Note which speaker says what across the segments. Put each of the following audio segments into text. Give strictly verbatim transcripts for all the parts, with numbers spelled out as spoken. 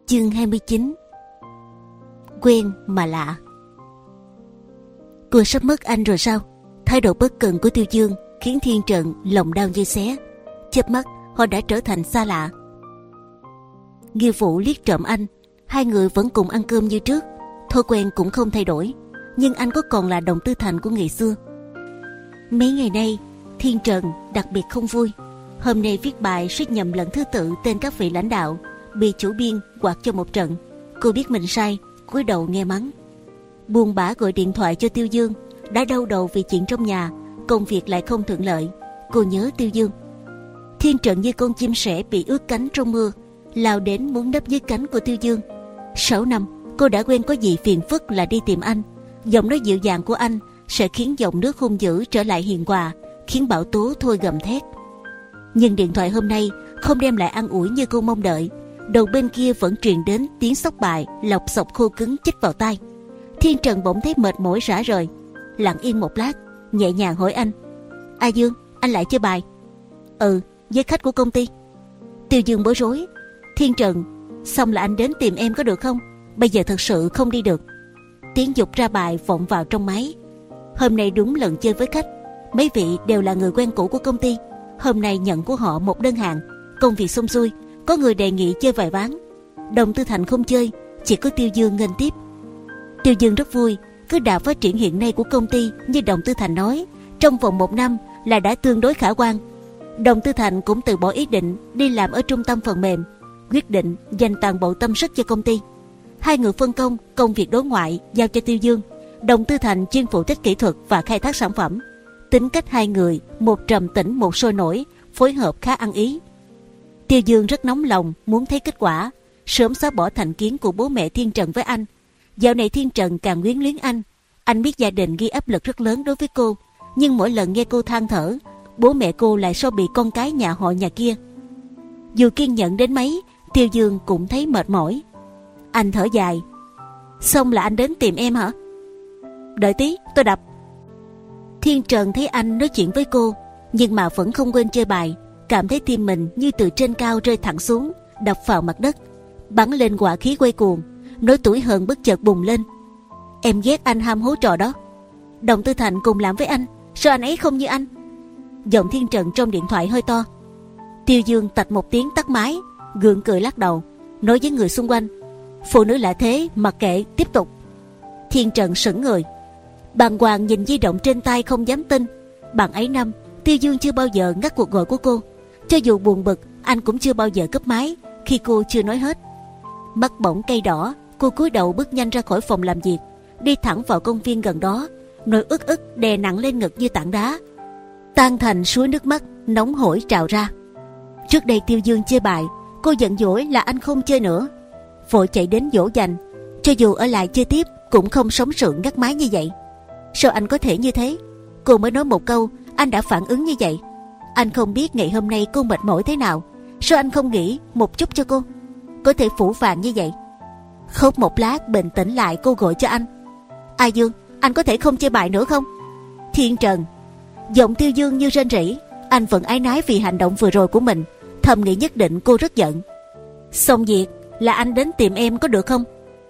Speaker 1: Chương hai mươi chín. Quen mà lạ. Cô sắp mất anh rồi sao? Thái độ bất cần của Tiêu Dương khiến Thiên Trần lòng đau như xé. Chớp mắt họ đã trở thành xa lạ. Nghiêu Vũ liếc trộm anh. Hai người vẫn cùng ăn cơm như trước. Thói quen cũng không thay đổi, nhưng anh có còn là Đồng Tư Thành của ngày xưa. Mấy ngày nay Thiên Trần đặc biệt không vui. Hôm nay viết bài suýt nhầm lẫn thứ tự tên các vị lãnh đạo, bị chủ biên quạt cho một trận. Cô biết mình sai, cúi đầu nghe mắng. Buồn bã gọi điện thoại cho Tiêu Dương. Đã đau đầu vì chuyện trong nhà, công việc lại không thuận lợi. Cô nhớ Tiêu Dương. Thiên Trần như con chim sẻ bị ướt cánh trong mưa, lao đến muốn nấp dưới cánh của Tiêu Dương. Sáu năm cô đã quen có gì phiền phức là đi tìm anh. Giọng nói dịu dàng của anh sẽ khiến dòng nước hung dữ trở lại hiền hòa, khiến bão tố thôi gầm thét. Nhưng điện thoại hôm nay không đem lại an ủi như cô mong đợi. Đầu bên kia vẫn truyền đến tiếng xóc bài lọc xọc khô cứng chích vào tai. Thiên Trần bỗng thấy mệt mỏi rã rời, lặng yên một lát, nhẹ nhàng hỏi anh: A Dương, anh lại chơi bài? Ừ, với khách của công ty. Tiêu Dương bối rối. Thiên Trần, xong là anh đến tìm em có được không? Bây giờ thật sự không đi được. Tiếng dục ra bài vọng vào trong máy. Hôm nay đúng lần chơi với khách. Mấy vị đều là người quen cũ của công ty. Hôm nay nhận của họ một đơn hàng, công việc xong xuôi, có người đề nghị chơi vài ván. Đồng Tư Thành không chơi, chỉ có Tiêu Dương nghênh tiếp. Tiêu Dương rất vui. Cứ đà phát triển hiện nay của công ty như Đồng Tư Thành nói, trong vòng một năm là đã tương đối khả quan. Đồng Tư Thành cũng từ bỏ ý định đi làm ở trung tâm phần mềm, quyết định dành toàn bộ tâm sức cho công ty. Hai người phân công công việc đối ngoại giao cho Tiêu Dương. Đồng Tư Thành chuyên phụ trách kỹ thuật và khai thác sản phẩm. Tính cách hai người một trầm tĩnh một sôi nổi, phối hợp khá ăn ý. Tiêu Dương rất nóng lòng muốn thấy kết quả, sớm xóa bỏ thành kiến của bố mẹ Thiên Trần với anh. Dạo này Thiên Trần càng quyến luyến anh. Anh biết gia đình ghi áp lực rất lớn đối với cô, nhưng mỗi lần nghe cô than thở, bố mẹ cô lại so bị con cái nhà họ nhà kia. Dù kiên nhẫn đến mấy, Tiêu Dương cũng thấy mệt mỏi. Anh thở dài. Xong là anh đến tìm em hả? Đợi tí, tôi đập. Thiên Trần thấy anh nói chuyện với cô, nhưng mà vẫn không quên chơi bài. Cảm thấy tim mình như từ trên cao rơi thẳng xuống, đập vào mặt đất, bắn lên hỏa khí quay cuồng. Nỗi tủi hờn bất chợt bùng lên. Em ghét anh ham hố trò đó. Đồng Tư Thành cùng làm với anh, sao anh ấy không như anh? Giọng Thiên Trần trong điện thoại hơi to. Tiêu Dương tạch một tiếng tắt máy, gượng cười lắc đầu, nói với người xung quanh: phụ nữ là thế, mặc kệ, tiếp tục. Thiên Trần sững người, bàng hoàng nhìn di động trên tay không dám tin. Bằng ấy năm, Tiêu Dương chưa bao giờ ngắt cuộc gọi của cô. Cho dù buồn bực, anh cũng chưa bao giờ cúp máy khi cô chưa nói hết. Mắt bỗng cay đỏ, cô cúi đầu bước nhanh ra khỏi phòng làm việc, đi thẳng vào công viên gần đó. Nỗi uất ức đè nặng lên ngực như tảng đá, tan thành suối nước mắt nóng hổi trào ra. Trước đây Tiêu Dương chơi bài, cô giận dỗi là anh không chơi nữa, vội chạy đến dỗ dành. Cho dù ở lại chơi tiếp cũng không sống sượng ngắt máy như vậy. Sao anh có thể như thế? Cô mới nói một câu, anh đã phản ứng như vậy. Anh không biết ngày hôm nay cô mệt mỏi thế nào. Sao anh không nghĩ một chút cho cô, có thể phủ phàng như vậy? Khóc một lát bình tĩnh lại, cô gọi cho anh: A Dương, anh có thể không chơi bài nữa không? Thiên Trần. Giọng Tiêu Dương như rên rỉ. Anh vẫn áy náy vì hành động vừa rồi của mình, thầm nghĩ nhất định cô rất giận. Xong việc là anh đến tìm em có được không?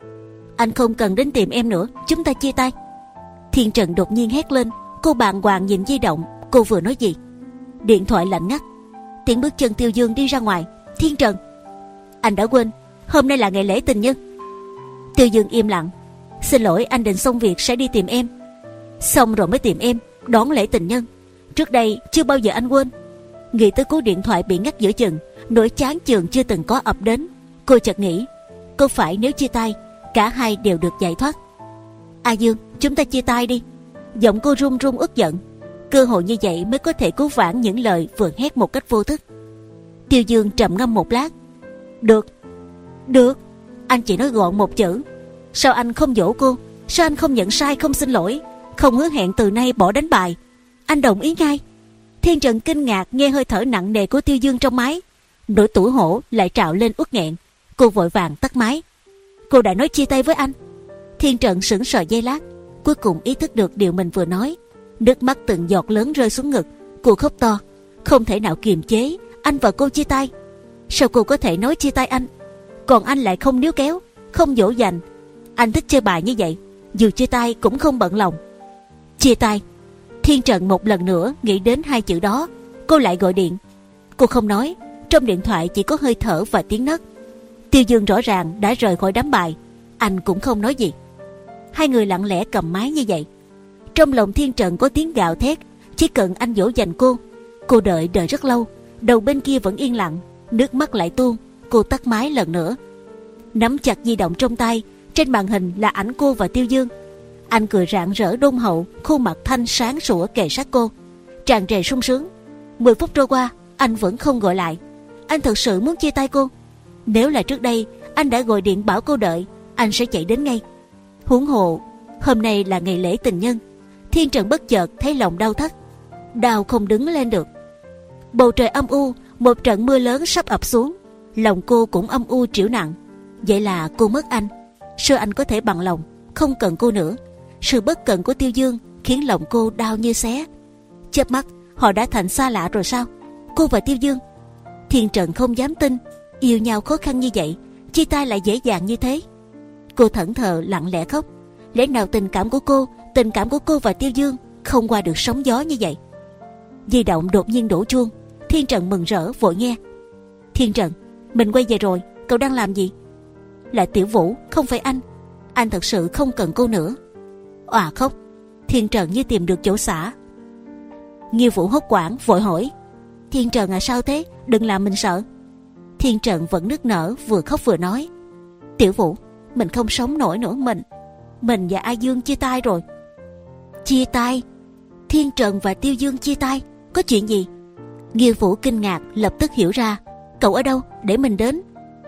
Speaker 1: Anh không cần đến tìm em nữa, chúng ta chia tay. Thiên Trần đột nhiên hét lên. Cô bàng hoàng nhìn di động, cô vừa nói gì? Điện thoại lạnh ngắt. Tiếng bước chân Tiêu Dương đi ra ngoài. Thiên Trần, anh đã quên hôm nay là ngày lễ tình nhân. Tiêu Dương im lặng. Xin lỗi, anh định xong việc sẽ đi tìm em. Xong rồi mới tìm em, đón lễ tình nhân. Trước đây chưa bao giờ anh quên. Nghĩ tới cú điện thoại bị ngắt giữa chừng, nỗi chán chường chưa từng có ập đến. Cô chợt nghĩ, có phải nếu chia tay cả hai đều được giải thoát? A Dương, chúng ta chia tay đi. Giọng cô run run uất giận. Cơ hội như vậy mới có thể cứu vãn những lời vừa hét một cách vô thức. Tiêu Dương trầm ngâm một lát. Được, được. Anh chỉ nói gọn một chữ. Sao anh không dỗ cô? Sao anh không nhận sai, không xin lỗi, không hứa hẹn từ nay bỏ đánh bài? Anh đồng ý ngay. Thiên Trần kinh ngạc nghe hơi thở nặng nề của Tiêu Dương trong máy. Nỗi tủi hổ lại trào lên uất nghẹn. Cô vội vàng tắt máy. Cô đã nói chia tay với anh. Thiên Trần sững sờ giây lát, cuối cùng ý thức được điều mình vừa nói. Nước mắt từng giọt lớn rơi xuống ngực. Cô khóc to, không thể nào kiềm chế. Anh và cô chia tay. Sao cô có thể nói chia tay anh? Còn anh lại không níu kéo, không dỗ dành. Anh thích chơi bài như vậy, dù chia tay cũng không bận lòng. Chia tay. Thiên Trần một lần nữa nghĩ đến hai chữ đó. Cô lại gọi điện. Cô không nói, trong điện thoại chỉ có hơi thở và tiếng nấc. Tiêu Dương rõ ràng đã rời khỏi đám bài. Anh cũng không nói gì. Hai người lặng lẽ cầm máy như vậy. Trong lòng Thiên Trần có tiếng gào thét. Chỉ cần anh dỗ dành cô. Cô đợi đợi rất lâu. Đầu bên kia vẫn yên lặng. Nước mắt lại tuôn. Cô tắt máy lần nữa. Nắm chặt di động trong tay. Trên màn hình là ảnh cô và Tiêu Dương. Anh cười rạng rỡ đôn hậu, khuôn mặt thanh sáng sủa kề sát cô, tràn trề sung sướng. Mười phút trôi qua, anh vẫn không gọi lại. Anh thực sự muốn chia tay cô. Nếu là trước đây, anh đã gọi điện bảo cô đợi, anh sẽ chạy đến ngay. Huống hồ, hôm nay là ngày lễ tình nhân. Thiên Trần bất chợt thấy lòng đau thắt, đau không đứng lên được. Bầu trời âm u, một trận mưa lớn sắp ập xuống. Lòng cô cũng âm u trĩu nặng. Vậy là cô mất anh. Sao anh có thể bằng lòng không cần cô nữa? Sự bất cần của Tiêu Dương khiến lòng cô đau như xé. Chớp mắt, họ đã thành xa lạ rồi sao? Cô và Tiêu Dương. Thiên Trần không dám tin, yêu nhau khó khăn như vậy, chia tay lại dễ dàng như thế. Cô thẫn thờ lặng lẽ khóc. Lẽ nào tình cảm của cô, tình cảm của cô và Tiêu Dương không qua được sóng gió như vậy? Di động đột nhiên đổ chuông. Thiên Trần mừng rỡ vội nghe. Thiên Trần, mình quay về rồi, cậu đang làm gì? Là Tiểu Vũ, không phải anh. Anh thật sự không cần cô nữa. Òa khóc. Thiên Trần như tìm được chỗ xả. Nghiêu Vũ hốt hoảng vội hỏi. Thiên Trần à, sao thế? Đừng làm mình sợ. Thiên Trần vẫn nức nở, vừa khóc vừa nói. Tiểu Vũ, mình không sống nổi nữa. Mình Mình và A Dương chia tay rồi. Chia tay? Thiên Trần và Tiêu Dương chia tay? Có chuyện gì? Nghiêu Vũ kinh ngạc, lập tức hiểu ra. Cậu ở đâu? Để mình đến.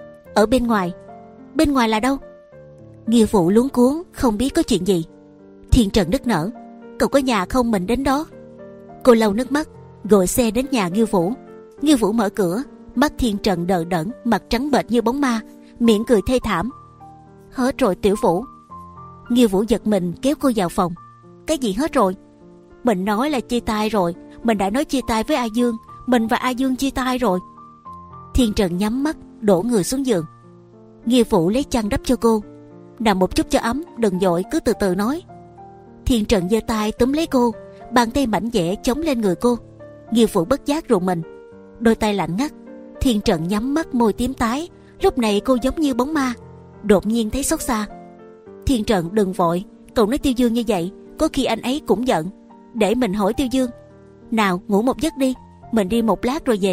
Speaker 1: Ở bên ngoài. Bên ngoài là đâu? Nghiêu Vũ luống cuống, không biết có chuyện gì. Thiên Trần nức nở. Cậu có nhà không, mình đến đó. Cô lau nước mắt, gọi xe đến nhà Nghiêu Vũ. Nghiêu Vũ mở cửa, mắt Thiên Trần đờ đẫn, mặt trắng bệch như bóng ma, miệng cười thê thảm. Hết rồi Tiểu Vũ. Nghiêu Vũ giật mình kéo cô vào phòng. Cái gì hết rồi? Mình nói là chia tay rồi. Mình đã nói chia tay với A Dương. Mình và A Dương chia tay rồi. Thiên Trần nhắm mắt, đổ người xuống giường. Nghiêu Vũ lấy chăn đắp cho cô. Nằm một chút cho ấm, đừng vội, cứ từ từ nói. Thiên Trần giơ tay túm lấy cô, bàn tay mảnh dẻ chống lên người cô. Nghiêu Vũ bất giác rùng mình, đôi tay lạnh ngắt. Thiên Trần nhắm mắt, môi tím tái. Lúc này cô giống như bóng ma, đột nhiên thấy xót xa. Thiên Trần đừng vội, cậu nói Tiêu Dương như vậy, có khi anh ấy cũng giận. Để mình hỏi Tiêu Dương. Nào ngủ một giấc đi, mình đi một lát rồi về.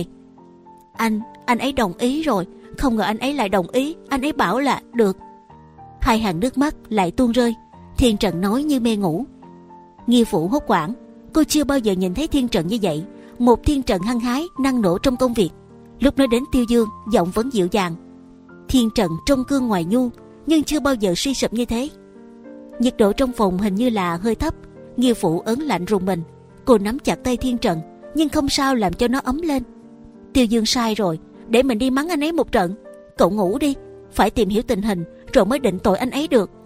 Speaker 1: Anh, anh ấy đồng ý rồi. Không ngờ anh ấy lại đồng ý. Anh ấy bảo là được. Hai hàng nước mắt lại tuôn rơi. Thiên Trần nói như mê ngủ. Nghiêu Vũ hốt hoảng. Cô chưa bao giờ nhìn thấy Thiên Trần như vậy. Một Thiên Trần hăng hái, năng nổ trong công việc. Lúc nói đến Tiêu Dương, giọng vẫn dịu dàng. Thiên Trần trong cương ngoài nhu, nhưng chưa bao giờ suy sụp như thế. Nhiệt độ trong phòng hình như là hơi thấp. Nghiêu Vũ ớn lạnh rùng mình. Cô nắm chặt tay Thiên Trần, nhưng không sao làm cho nó ấm lên. Tiêu Dương sai rồi, để mình đi mắng anh ấy một trận. Cậu ngủ đi, phải tìm hiểu tình hình rồi mới định tội anh ấy được.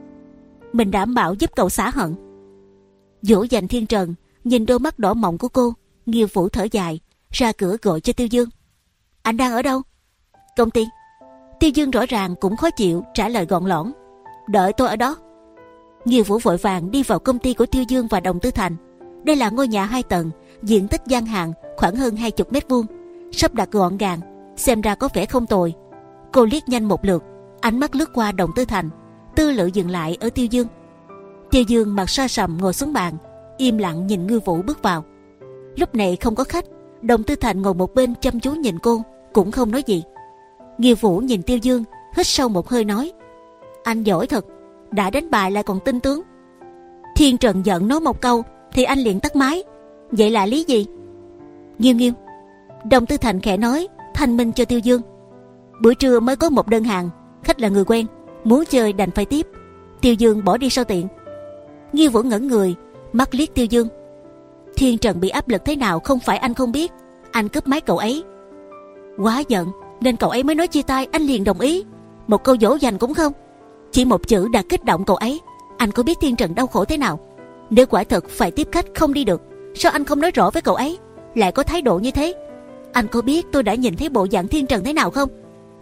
Speaker 1: Mình đảm bảo giúp cậu xả hận. Dỗ dành Thiên Trần, nhìn đôi mắt đỏ mọng của cô. Nghiêu Vũ thở dài, ra cửa gọi cho Tiêu Dương. Anh đang ở đâu? Công ty. Tiêu Dương rõ ràng cũng khó chịu, trả lời gọn lõn. Đợi tôi ở đó. Nghiêu Vũ vội vàng đi vào công ty của Tiêu Dương và Đồng Tư Thành. Đây là ngôi nhà hai tầng, diện tích gian hàng khoảng hơn hai mươi mét vuông, sắp đặt gọn gàng, xem ra có vẻ không tồi. Cô liếc nhanh một lượt, ánh mắt lướt qua Đồng Tư Thành, tư lự dừng lại ở Tiêu Dương. Tiêu Dương mặt sa sầm ngồi xuống bàn, im lặng nhìn Nghiêu Vũ bước vào. Lúc này không có khách, Đồng Tư Thành ngồi một bên chăm chú nhìn cô, cũng không nói gì. Nghiêu Vũ nhìn Tiêu Dương, hít sâu một hơi nói: Anh giỏi thật, đã đánh bài lại còn tinh tướng. Thiên Trần giận nói một câu thì anh liền tắt máy. Vậy là lý gì? Nghiêu Nghiêu. Đồng Tư Thành khẽ nói, thanh minh cho Tiêu Dương. Buổi trưa mới có một đơn hàng, khách là người quen, muốn chơi đành phải tiếp. Tiêu Dương bỏ đi sao tiện. Nghiêu Vũ ngẩn người, mắt liếc Tiêu Dương. Thiên Trần bị áp lực thế nào không phải anh không biết. Anh cướp máy cậu ấy, quá giận nên cậu ấy mới nói chia tay, anh liền đồng ý. Một câu dỗ dành cũng không, chỉ một chữ đã kích động cậu ấy. Anh có biết Thiên Trần đau khổ thế nào? Nếu quả thật phải tiếp khách không đi được, sao anh không nói rõ với cậu ấy, lại có thái độ như thế? Anh có biết tôi đã nhìn thấy bộ dạng Thiên Trần thế nào không?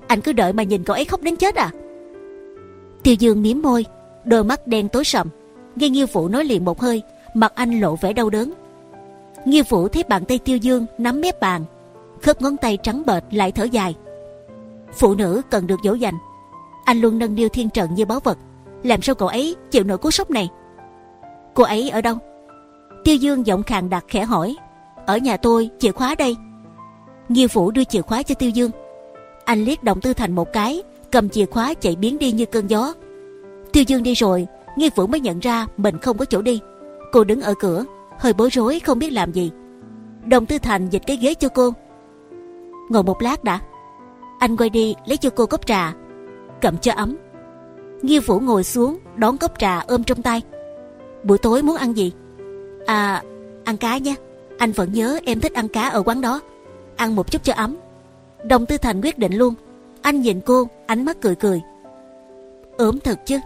Speaker 1: Anh cứ đợi mà nhìn cậu ấy khóc đến chết à? Tiêu Dương mím môi, đôi mắt đen tối sầm. Nghe Nghiêu Phụ nói liền một hơi, mặt anh lộ vẻ đau đớn. Nghiêu Phụ thấy bàn tay Tiêu Dương nắm mép bàn, khớp ngón tay trắng bệch lại thở dài. Phụ nữ cần được dỗ dành. Anh luôn nâng niu Thiên Trần như báu vật, làm sao cậu ấy chịu nổi cú sốc này? Cô ấy ở đâu? Tiêu Dương giọng khàn đặc khẽ hỏi. Ở nhà tôi, chìa khóa đây. Nghiêu Phụ đưa chìa khóa cho Tiêu Dương. Anh liếc Đồng Tư Thành một cái, cầm chìa khóa chạy biến đi như cơn gió. Tiêu Dương đi rồi, Nghiêu Phụ mới nhận ra mình không có chỗ đi. Cô đứng ở cửa, hơi bối rối không biết làm gì. Đồng Tư Thành dịch cái ghế cho cô. Ngồi một lát đã. Anh quay đi lấy cho cô cốc trà, cầm cho ấm. Nghiêu Phụ ngồi xuống đón cốc trà ôm trong tay. Buổi tối muốn ăn gì? À, ăn cá nhé. Anh vẫn nhớ em thích ăn cá ở quán đó. Ăn một chút cho ấm. Đồng Tư Thành quyết định luôn. Anh nhìn cô, ánh mắt cười cười. Ốm thật chứ?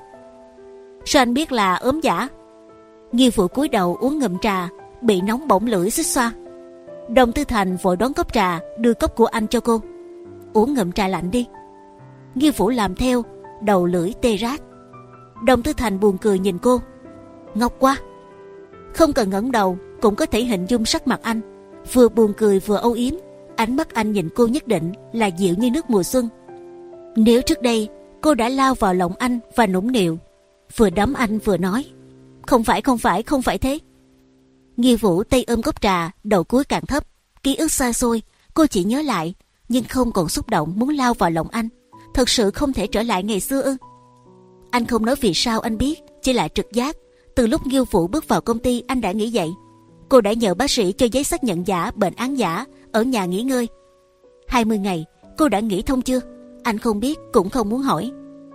Speaker 1: Sao anh biết là ốm giả? Nghiêu Phụ cúi đầu uống ngụm trà, bị nóng bỏng lưỡi xích xoa. Đồng Tư Thành vội đón cốc trà, đưa cốc của anh cho cô. Uống ngụm trà lạnh đi. Nghiêu Phụ làm theo, đầu lưỡi tê rát. Đồng Tư Thành buồn cười nhìn cô. Ngốc quá. Không cần ngẩng đầu cũng có thể hình dung sắc mặt anh, vừa buồn cười vừa âu yếm. Ánh mắt anh nhìn cô nhất định là dịu như nước mùa xuân. Nếu trước đây cô đã lao vào lòng anh và nũng nịu, vừa đấm anh vừa nói không phải không phải không phải thế. Nghiêu Vũ tay ôm cốc trà, đầu cúi càng thấp. Ký ức xa xôi cô chỉ nhớ lại, nhưng không còn xúc động muốn lao vào lòng anh. Thật sự không thể trở lại ngày xưa ư? Anh không nói vì sao anh biết, chỉ là trực giác. Từ lúc Nghiêu Vũ bước vào công ty anh đã nghĩ vậy. Cô đã nhờ bác sĩ cho giấy xác nhận giả bệnh án giả ở nhà nghỉ ngơi. hai mươi ngày cô đã nghĩ thông chưa? Anh không biết cũng không muốn hỏi.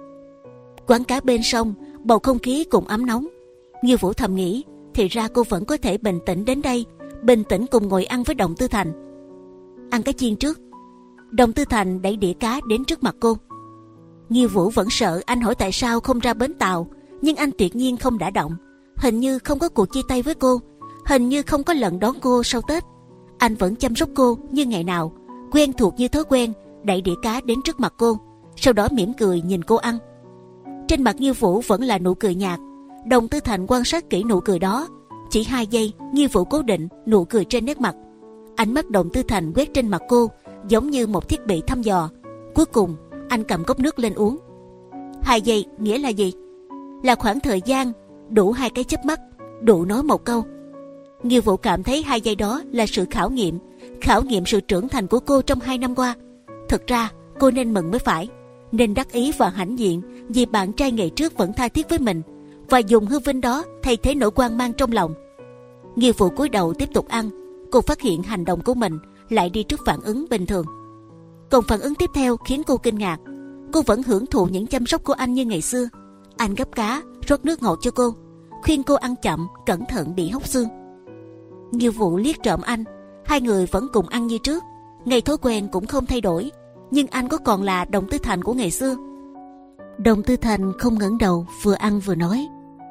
Speaker 1: Quán cá bên sông, bầu không khí cũng ấm nóng. Nghiêu Vũ thầm nghĩ, thì ra cô vẫn có thể bình tĩnh đến đây, bình tĩnh cùng ngồi ăn với Đồng Tư Thành. Ăn cá chiên trước. Đồng Tư Thành đẩy đĩa cá đến trước mặt cô. Nghiêu Vũ vẫn sợ anh hỏi tại sao không ra bến tàu, nhưng anh tuyệt nhiên không đả động. Hình như không có cuộc chia tay với cô, hình như không có lần đón cô sau Tết. Anh vẫn chăm sóc cô như ngày nào, quen thuộc như thói quen, đẩy đĩa cá đến trước mặt cô, sau đó mỉm cười nhìn cô ăn. Trên mặt Nghiêu Vũ vẫn là nụ cười nhạt. Đồng Tư Thành quan sát kỹ nụ cười đó, chỉ hai giây Nghiêu Vũ cố định nụ cười trên nét mặt. Ánh mắt Đồng Tư Thành quét trên mặt cô giống như một thiết bị thăm dò. Cuối cùng anh cầm cốc nước lên uống. Hai giây nghĩa là gì? Là khoảng thời gian đủ hai cái chớp mắt, đủ nói một câu. Nghiêu Vũ cảm thấy hai giây đó là sự khảo nghiệm, khảo nghiệm sự trưởng thành của cô trong hai năm qua. Thực ra cô nên mừng mới phải, nên đắc ý và hãnh diện vì bạn trai ngày trước vẫn tha thiết với mình, và dùng hư vinh đó thay thế nỗi quan mang trong lòng. Nghiêu Vũ cúi đầu tiếp tục ăn. Cô phát hiện hành động của mình lại đi trước phản ứng bình thường. Còn phản ứng tiếp theo khiến cô kinh ngạc. Cô vẫn hưởng thụ những chăm sóc của anh như ngày xưa. Anh gấp cá, rót nước ngọt cho cô, khuyên cô ăn chậm, cẩn thận bị hóc xương. Nghiêu Vũ liếc trộm anh. Hai người vẫn cùng ăn như trước, ngày thói quen cũng không thay đổi, nhưng anh có còn là Đồng Tư Thành của ngày xưa? Đồng Tư Thành không ngẩng đầu, vừa ăn vừa nói: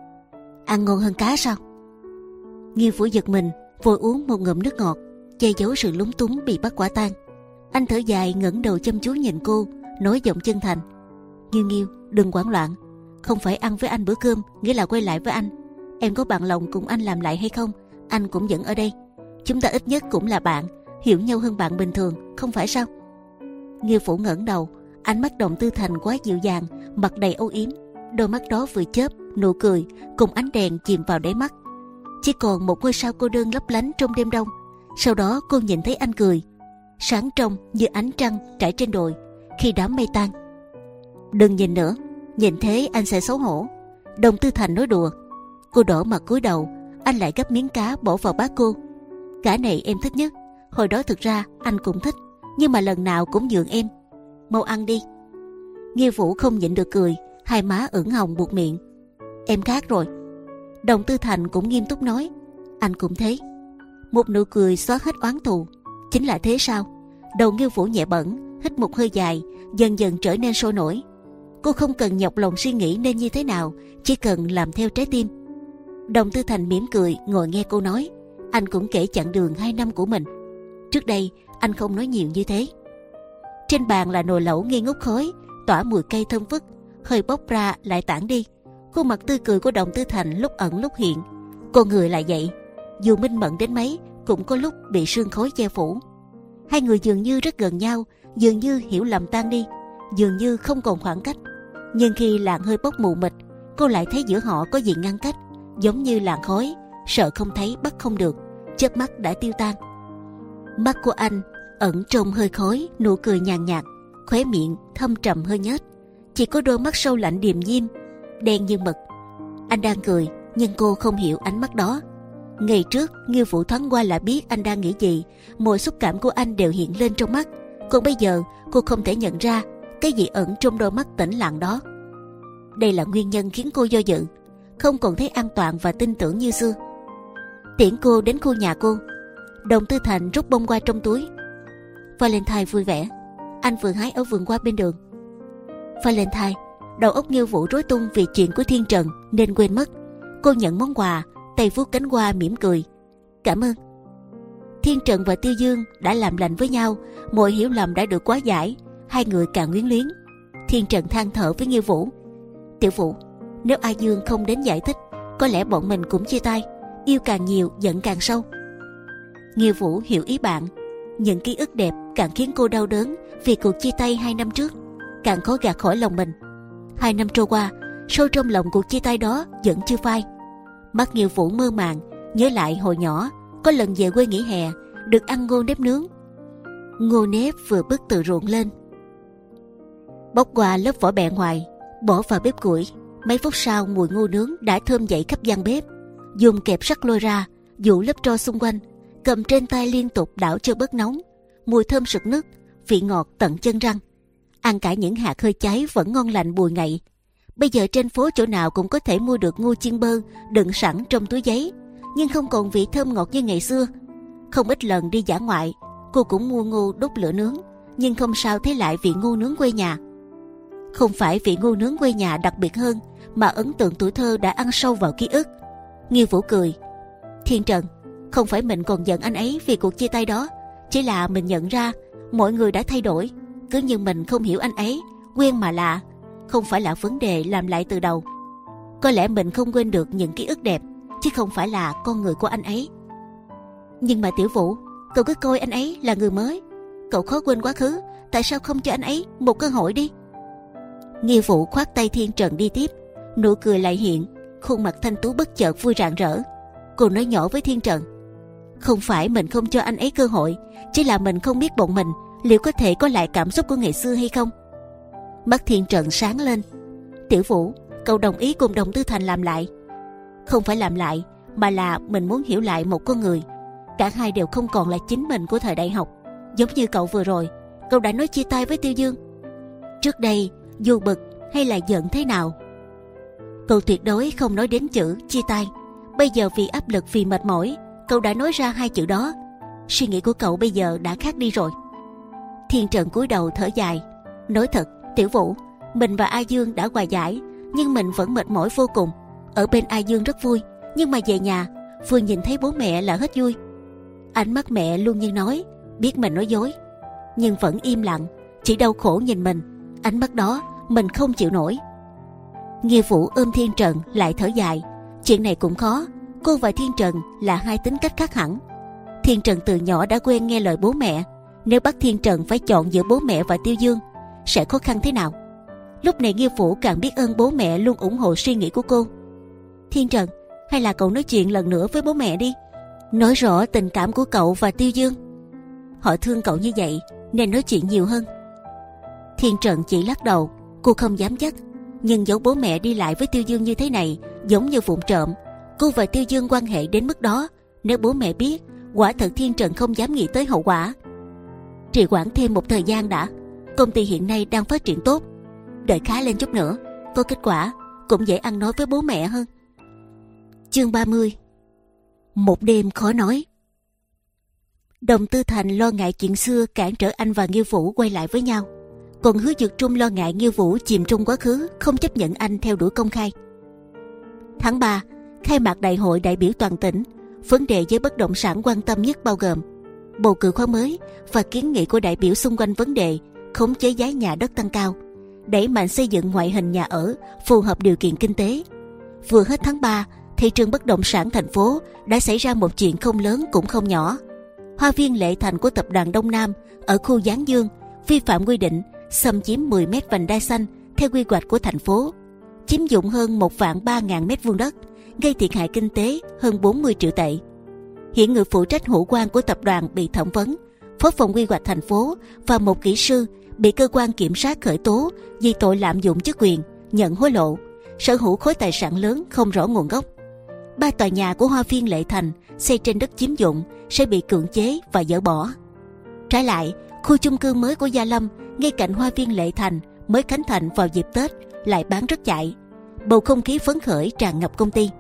Speaker 1: ăn ngon hơn cá sao? Nghiêu Vũ giật mình, vội uống một ngụm nước ngọt, che giấu sự lúng túng bị bắt quả tang. Anh thở dài, ngẩng đầu chăm chú nhìn cô, nói giọng chân thành: Nghiêu Nghiêu, đừng hoảng loạn. Không phải ăn với anh bữa cơm nghĩa là quay lại với anh. Em có bằng lòng cùng anh làm lại hay không, anh cũng vẫn ở đây. Chúng ta ít nhất cũng là bạn, hiểu nhau hơn bạn bình thường, không phải sao? Nghiêu Vũ ngẩng đầu, ánh mắt Đồng Tư Thành quá dịu dàng, mặt đầy âu yếm. Đôi mắt đó vừa chớp, nụ cười cùng ánh đèn chìm vào đáy mắt. Chỉ còn một ngôi sao cô đơn lấp lánh trong đêm đông. Sau đó cô nhìn thấy anh cười, sáng trong như ánh trăng trải trên đồi khi đám mây tan. Đừng nhìn nữa, nhìn thế anh sẽ xấu hổ. Đồng Tư Thành nói đùa. Cô đỏ mặt cúi đầu. Anh lại gấp miếng cá bỏ vào bát cô. Cá này em thích nhất. Hồi đó thực ra anh cũng thích, nhưng mà lần nào cũng nhường em. Mau ăn đi. Nghiêu Vũ không nhịn được cười, hai má ửng hồng buột miệng. Em khác rồi. Đồng Tư Thành cũng nghiêm túc nói. Anh cũng thế. Một nụ cười xóa hết oán thù. Chính là thế sao? Đầu Nghiêu Vũ nhẹ bẫng, hít một hơi dài, dần dần trở nên sôi nổi. Cô không cần nhọc lòng suy nghĩ nên như thế nào, chỉ cần làm theo trái tim. Đồng Tư Thành mỉm cười ngồi nghe cô nói. Anh cũng kể chặng đường hai năm của mình. Trước đây anh không nói nhiều như thế. Trên bàn là nồi lẩu nghi ngút khói, tỏa mùi cây thơm phức, hơi bốc ra lại tản đi. Khuôn mặt tươi cười của Đồng Tư Thành lúc ẩn lúc hiện. Con người lại vậy, dù minh mẫn đến mấy cũng có lúc bị sương khói che phủ. Hai người dường như rất gần nhau, dường như hiểu lầm tan đi, dường như không còn khoảng cách. Nhưng khi làn hơi bốc mù mịt, cô lại thấy giữa họ có gì ngăn cách, giống như làn khói, sợ không thấy bắt không được, chớp mắt đã tiêu tan. Mắt của anh ẩn trong hơi khói, nụ cười nhàn nhạt, khóe miệng thâm trầm hơi nhếch, chỉ có đôi mắt sâu lạnh điềm diêm, đen như mực. Anh đang cười, nhưng cô không hiểu ánh mắt đó. Ngày trước, Nghiêu Vũ thoáng qua là biết anh đang nghĩ gì, mọi xúc cảm của anh đều hiện lên trong mắt. Còn bây giờ, cô không thể nhận ra cái gì ẩn trong đôi mắt tĩnh lặng đó. Đây là nguyên nhân khiến cô do dự, không còn thấy an toàn và tin tưởng như xưa. Tiễn cô đến khu nhà cô, Đồng Tư Thành rút bông hoa trong túi. Valentine vui vẻ, anh vừa hái ở vườn hoa bên đường. Valentine, đầu óc Nghiêu Vũ rối tung vì chuyện của Thiên Trần nên quên mất. Cô nhận món quà, tay vuốt cánh hoa mỉm cười. Cảm ơn. Thiên Trần và Tiêu Dương đã làm lành với nhau, mọi hiểu lầm đã được hóa giải, hai người càng quyến luyến. Thiên Trần than thở với Nghiêu Vũ. Tiểu Vũ, nếu A Dương không đến giải thích, có lẽ bọn mình cũng chia tay. Yêu càng nhiều, giận càng sâu. Nghiêu Vũ hiểu ý bạn. Những ký ức đẹp càng khiến cô đau đớn vì cuộc chia tay hai năm trước, càng khó gạt khỏi lòng mình. Hai năm trôi qua, sâu trong lòng cuộc chia tay đó vẫn chưa phai. Mắt Nghiêu Vũ mơ màng nhớ lại hồi nhỏ có lần về quê nghỉ hè, được ăn ngô nếp nướng. Ngô nếp vừa bứt từ ruộng lên, bóc qua lớp vỏ bẹ ngoài, bỏ vào bếp củi. Mấy phút sau, mùi ngô nướng đã thơm dậy khắp gian bếp. Dùng kẹp sắt lôi ra, dụ lớp tro xung quanh, cầm trên tay liên tục đảo cho bớt nóng. Mùi thơm sực nức, vị ngọt tận chân răng. Ăn cả những hạt hơi cháy vẫn ngon lành bùi ngậy. Bây giờ trên phố chỗ nào cũng có thể mua được ngô chiên bơ đựng sẵn trong túi giấy, nhưng không còn vị thơm ngọt như ngày xưa. Không ít lần đi dã ngoại, cô cũng mua ngô đốt lửa nướng, nhưng không sao thấy lại vị ngô nướng quê nhà. Không phải vị ngô nướng quê nhà đặc biệt hơn, mà ấn tượng tuổi thơ đã ăn sâu vào ký ức. Nghiêu Vũ cười. Thiên Trần, không phải mình còn giận anh ấy vì cuộc chia tay đó, chỉ là mình nhận ra mọi người đã thay đổi. Cứ như mình không hiểu anh ấy, quen mà lạ, không phải là vấn đề làm lại từ đầu. Có lẽ mình không quên được những ký ức đẹp, chứ không phải là con người của anh ấy. Nhưng mà Tiểu Vũ, cậu cứ coi anh ấy là người mới. Cậu khó quên quá khứ, tại sao không cho anh ấy một cơ hội đi? Nghiêu Vũ khoát tay Thiên Trần đi tiếp, nụ cười lại hiện, khuôn mặt thanh tú bất chợt vui rạng rỡ. Cô nói nhỏ với Thiên Trần, không phải mình không cho anh ấy cơ hội, chỉ là mình không biết bọn mình liệu có thể có lại cảm xúc của ngày xưa hay không. Mắt Thiên Trần sáng lên. Tiểu Vũ, cậu đồng ý cùng Đồng Tư Thành làm lại? Không phải làm lại, mà là mình muốn hiểu lại một con người. Cả hai đều không còn là chính mình của thời đại học. Giống như cậu vừa rồi, cậu đã nói chia tay với Tiêu Dương. Trước đây, dù bực hay là giận thế nào, cậu tuyệt đối không nói đến chữ chia tay. Bây giờ vì áp lực, vì mệt mỏi, cậu đã nói ra hai chữ đó. Suy nghĩ của cậu bây giờ đã khác đi rồi. Thiên Trần cúi đầu thở dài. Nói thật, Tiểu Vũ, mình và A Dương đã hòa giải, nhưng mình vẫn mệt mỏi vô cùng. Ở bên A Dương rất vui, nhưng mà về nhà vừa nhìn thấy bố mẹ là hết vui. Ánh mắt mẹ luôn như nói biết mình nói dối, nhưng vẫn im lặng, chỉ đau khổ nhìn mình. Ánh mắt đó mình không chịu nổi. Nghiêu Vũ ôm Thiên Trần lại thở dài. Chuyện này cũng khó, cô và Thiên Trần là hai tính cách khác hẳn. Thiên Trần từ nhỏ đã quen nghe lời bố mẹ, nếu bắt Thiên Trần phải chọn giữa bố mẹ và Tiêu Dương, sẽ khó khăn thế nào. Lúc này Nghiêu Vũ càng biết ơn bố mẹ luôn ủng hộ suy nghĩ của cô. Thiên Trần, hay là cậu nói chuyện lần nữa với bố mẹ đi, nói rõ tình cảm của cậu và Tiêu Dương. Họ thương cậu như vậy nên nói chuyện nhiều hơn. Thiên Trần chỉ lắc đầu, cô không dám chắc, nhưng giấu bố mẹ đi lại với Tiêu Dương như thế này giống như vụng trộm. Cô và Tiêu Dương quan hệ đến mức đó, nếu bố mẹ biết, quả thật Thiên Trần không dám nghĩ tới hậu quả. Trì hoãn thêm một thời gian đã. Công ty hiện nay đang phát triển tốt, đợi khá lên chút nữa, có kết quả cũng dễ ăn nói với bố mẹ hơn. Chương ba mươi. Một đêm khó nói. Đồng Tư Thành lo ngại chuyện xưa cản trở anh và Nghiêu Vũ quay lại với nhau, còn Hứa Dược Trung lo ngại Nghiêu Vũ chìm trong quá khứ, không chấp nhận anh theo đuổi công khai. Tháng ba, khai mạc đại hội đại biểu toàn tỉnh. Vấn đề với bất động sản quan tâm nhất bao gồm bầu cử khóa mới và kiến nghị của đại biểu xung quanh vấn đề khống chế giá nhà đất tăng cao, đẩy mạnh xây dựng ngoại hình nhà ở phù hợp điều kiện kinh tế. Vừa hết tháng ba, thị trường bất động sản thành phố đã xảy ra một chuyện không lớn cũng không nhỏ. Hoa viên Lệ Thành của tập đoàn Đông Nam ở khu Giáng Dương vi phạm quy định xâm chiếm mười mét vành đai xanh theo quy hoạch của thành phố, chiếm dụng hơn một vạn ba ngàn mét vuông đất, gây thiệt hại kinh tế hơn bốn mươi triệu tệ. Hiện người phụ trách hữu quan của tập đoàn bị thẩm vấn, phó phòng quy hoạch thành phố và một kỹ sư bị cơ quan kiểm sát khởi tố vì tội lạm dụng chức quyền, nhận hối lộ, sở hữu khối tài sản lớn không rõ nguồn gốc. Ba tòa nhà của Hoa viên Lệ Thành xây trên đất chiếm dụng sẽ bị cưỡng chế và dỡ bỏ. Trái lại, khu chung cư mới của Gia Lâm ngay cạnh Hoa viên Lệ Thành mới khánh thành vào dịp Tết lại bán rất chạy, bầu không khí phấn khởi tràn ngập công ty.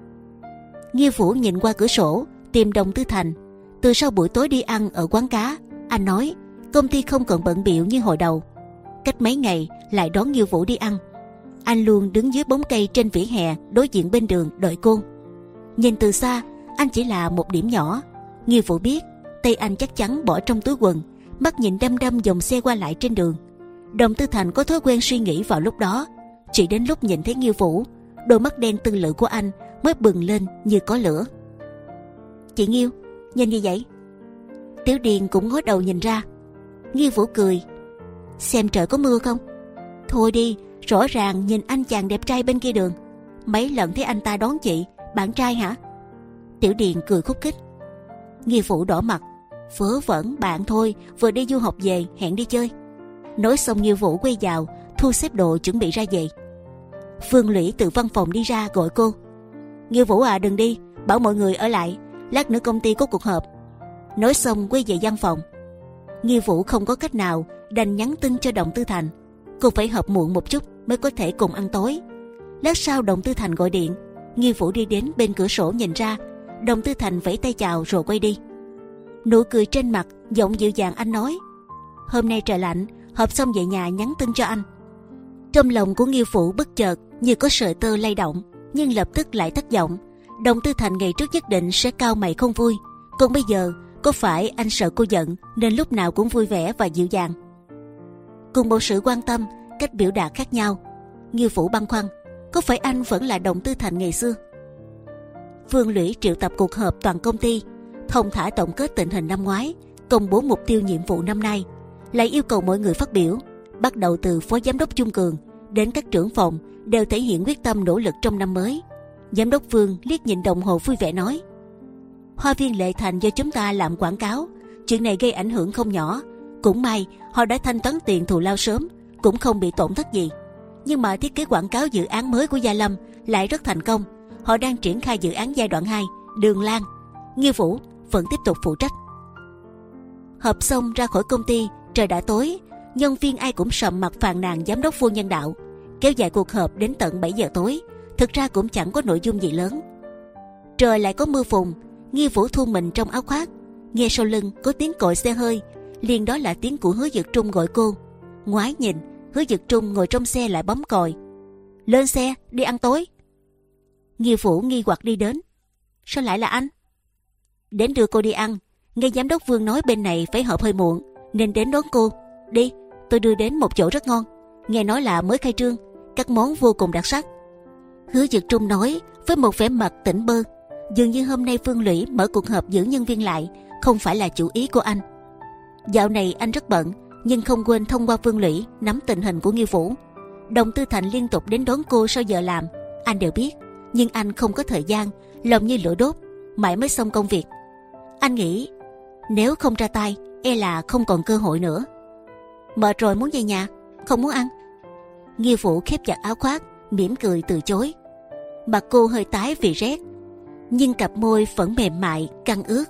Speaker 1: Nghi Vũ nhìn qua cửa sổ tìm Đồng Tư Thành. Từ sau buổi tối đi ăn ở quán cá, anh nói công ty không còn bận bịu như hồi đầu. Cách mấy ngày lại đón Nghi Vũ đi ăn. Anh luôn đứng dưới bóng cây trên vỉa hè đối diện bên đường đợi cô. Nhìn từ xa, anh chỉ là một điểm nhỏ. Nghi Vũ biết tay anh chắc chắn bỏ trong túi quần, mắt nhìn đăm đăm dòng xe qua lại trên đường. Đồng Tư Thành có thói quen suy nghĩ vào lúc đó. Chỉ đến lúc nhìn thấy Nghi Vũ, đôi mắt đen tư lự của anh mới bừng lên như có lửa. Chị Nghiêu, nhìn gì vậy? Tiểu Điền cũng ngó đầu nhìn ra. Nghi Vũ cười. Xem trời có mưa không? Thôi đi, rõ ràng nhìn anh chàng đẹp trai bên kia đường. Mấy lần thấy anh ta đón chị, bạn trai hả? Tiểu Điền cười khúc khích. Nghi Vũ đỏ mặt. Vớ vẩn, bạn thôi, vừa đi du học về, hẹn đi chơi. Nói xong Nghi Vũ quay vào, thu xếp đồ chuẩn bị ra về. Phương Lũy từ văn phòng đi ra gọi cô. Nghi Vũ à, đừng đi, bảo mọi người ở lại, lát nữa công ty có cuộc họp. Nói xong quay về văn phòng. Nghi Vũ không có cách nào, đành nhắn tin cho Đồng Tư Thành. Cô phải họp muộn một chút mới có thể cùng ăn tối. Lát sau Đồng Tư Thành gọi điện. Nghi Vũ đi đến bên cửa sổ nhìn ra. Đồng Tư Thành vẫy tay chào rồi quay đi. Nụ cười trên mặt, giọng dịu dàng anh nói: Hôm nay trời lạnh, họp xong về nhà nhắn tin cho anh. Trong lòng của Nghi Vũ bất chợt như có sợi tơ lay động, nhưng lập tức lại thất vọng. Đồng Tư Thành ngày trước nhất định sẽ cau mày không vui, còn bây giờ có phải anh sợ cô giận nên lúc nào cũng vui vẻ và dịu dàng? Cùng một sự quan tâm, cách biểu đạt khác nhau, Nghi Vũ băn khoăn, có phải anh vẫn là Đồng Tư Thành ngày xưa? Phương Lũy triệu tập cuộc họp toàn công ty, thông thả tổng kết tình hình năm ngoái, công bố mục tiêu nhiệm vụ năm nay, lại yêu cầu mọi người phát biểu, bắt đầu từ phó giám đốc Chung Cường đến các trưởng phòng đều thể hiện quyết tâm nỗ lực trong năm mới. Giám đốc Vương liếc nhìn đồng hồ vui vẻ nói: Hoa viên Lệ Thành do chúng ta làm quảng cáo, chuyện này gây ảnh hưởng không nhỏ. Cũng may họ đã thanh toán tiền thù lao sớm, cũng không bị tổn thất gì. Nhưng mà thiết kế quảng cáo dự án mới của Gia Lâm lại rất thành công. Họ đang triển khai dự án giai đoạn hai, Đường Lan. Nghi Vũ vẫn tiếp tục phụ trách. Họp xong ra khỏi công ty, trời đã tối. Nhân viên ai cũng sầm mặt phàn nàn giám đốc Vô Nhân Đạo, kéo dài cuộc họp đến tận bảy giờ tối. Thực ra cũng chẳng có nội dung gì lớn. Trời lại có mưa phùn. Nghi Vũ thu mình trong áo khoác, nghe sau lưng có tiếng còi xe hơi, liền đó là tiếng của Hứa Dực Trung gọi cô. Ngoái nhìn, Hứa Dực Trung ngồi trong xe lại bấm còi. Lên xe, đi ăn tối. Nghi Vũ nghi hoặc đi đến. Sao lại là anh? Đến đưa cô đi ăn. Nghe giám đốc Vương nói bên này phải họp hơi muộn nên đến đón cô. Đi, tôi đưa đến một chỗ rất ngon, nghe nói là mới khai trương, các món vô cùng đặc sắc. Hứa Dực Trung nói với một vẻ mặt tỉnh bơ. Dường như hôm nay Phương Lũy mở cuộc họp giữ nhân viên lại không phải là chủ ý của anh. Dạo này anh rất bận, nhưng không quên thông qua Phương Lũy nắm tình hình của Nghi Vũ. Đồng Tư Thành liên tục đến đón cô sau giờ làm, anh đều biết, nhưng anh không có thời gian, lòng như lửa đốt, mãi mới xong công việc. Anh nghĩ nếu không ra tay, e là không còn cơ hội nữa. Mệt rồi muốn về nhà, không muốn ăn. Nghi Vũ khép chặt áo khoác, mỉm cười từ chối. Mặt cô hơi tái vì rét, nhưng cặp môi vẫn mềm mại, căng ướt.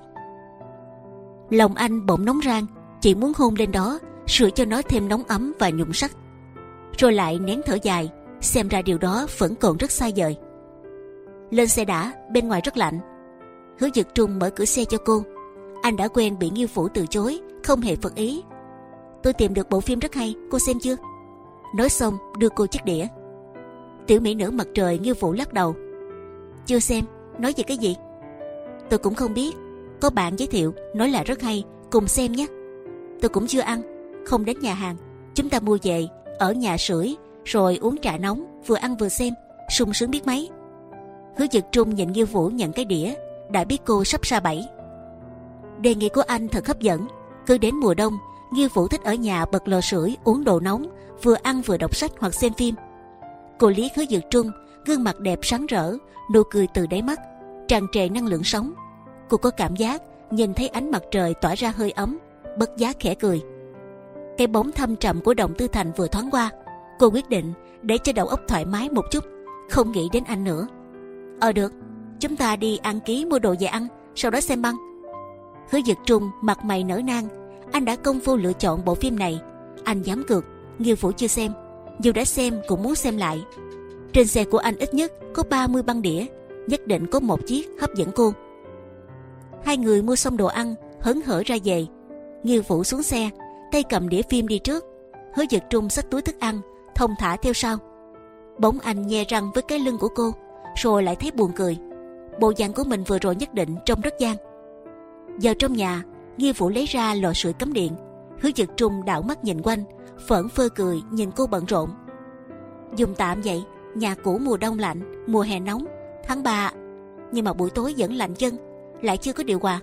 Speaker 1: Lòng anh bỗng nóng rang, chỉ muốn hôn lên đó, sưởi cho nó thêm nóng ấm và nhuận sắc. Rồi lại nén thở dài, xem ra điều đó vẫn còn rất xa vời. Lên xe đã, bên ngoài rất lạnh. Hứa Dực Trung mở cửa xe cho cô. Anh đã quen bị Nghi Vũ từ chối, không hề phật ý. Tôi tìm được bộ phim rất hay, cô xem chưa? Nói xong đưa cô chiếc đĩa. Tiểu mỹ nữ mặt trời Nghi Vũ lắc đầu. Chưa xem, nói về cái gì? Tôi cũng không biết, có bạn giới thiệu nói là rất hay, cùng xem nhé. Tôi cũng chưa ăn, không đến nhà hàng, Chúng ta mua về ở nhà sưởi, rồi uống trà nóng, vừa ăn vừa xem, sung sướng biết mấy. Hứa Dực Trung nhìn Nghiêu Vũ nhận cái đĩa, đã biết cô sắp sa bẫy. Đề nghị của anh thật hấp dẫn. Cứ đến mùa đông, Nghiêu Vũ thích ở nhà bật lò sưởi, uống đồ nóng, vừa ăn vừa đọc sách hoặc xem phim. Cô liếc Hứa Dực Trung, gương mặt đẹp sáng rỡ, nụ cười từ đáy mắt, tràn trề năng lượng sống. Cô có cảm giác nhìn thấy ánh mặt trời tỏa ra hơi ấm, bất giác khẽ cười. Cái bóng thâm trầm của Đồng Tư Thành vừa thoáng qua, cô quyết định để cho đầu óc thoải mái một chút, không nghĩ đến anh nữa. Ờ được, chúng ta đi ăn ký mua đồ về ăn, sau đó xem băng. Hứa Dực Trung mặt mày nở nang, anh đã công phu lựa chọn bộ phim này. Anh dám cược Nghiêu Vũ chưa xem, dù đã xem cũng muốn xem lại. Trên xe của anh ít nhất có ba mươi băng đĩa, nhất định có một chiếc hấp dẫn cô. Hai người mua xong đồ ăn, hớn hở ra về. Nghiêu Vũ xuống xe, tay cầm đĩa phim đi trước. Hứa Dực Trung xách túi thức ăn, thong thả theo sau. Bỗng anh nhe răng với cái lưng của cô, rồi lại thấy buồn cười. Bộ dạng của mình vừa rồi nhất định trông rất gian. Vào trong nhà, Nghiêu Vũ lấy ra lò sưởi cắm điện. Hứa Dực Trung đảo mắt nhìn quanh, phởn phơ cười nhìn cô bận rộn. Dùng tạm vậy, nhà cũ mùa đông lạnh, mùa hè nóng, tháng ba, nhưng mà buổi tối vẫn lạnh chân, lại chưa có điều hòa.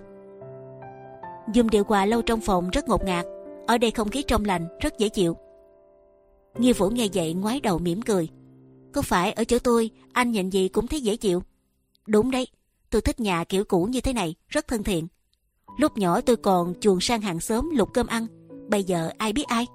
Speaker 1: Dùng điều hòa lâu trong phòng rất ngột ngạt, ở đây không khí trong lành, rất dễ chịu. Nghiêu Vũ nghe vậy ngoái đầu mỉm cười. Có phải ở chỗ tôi anh nhìn gì cũng thấy dễ chịu? Đúng đấy, tôi thích nhà kiểu cũ như thế này, rất thân thiện. Lúc nhỏ tôi còn chuồn sang hàng xóm lục cơm ăn, bây giờ ai biết ai.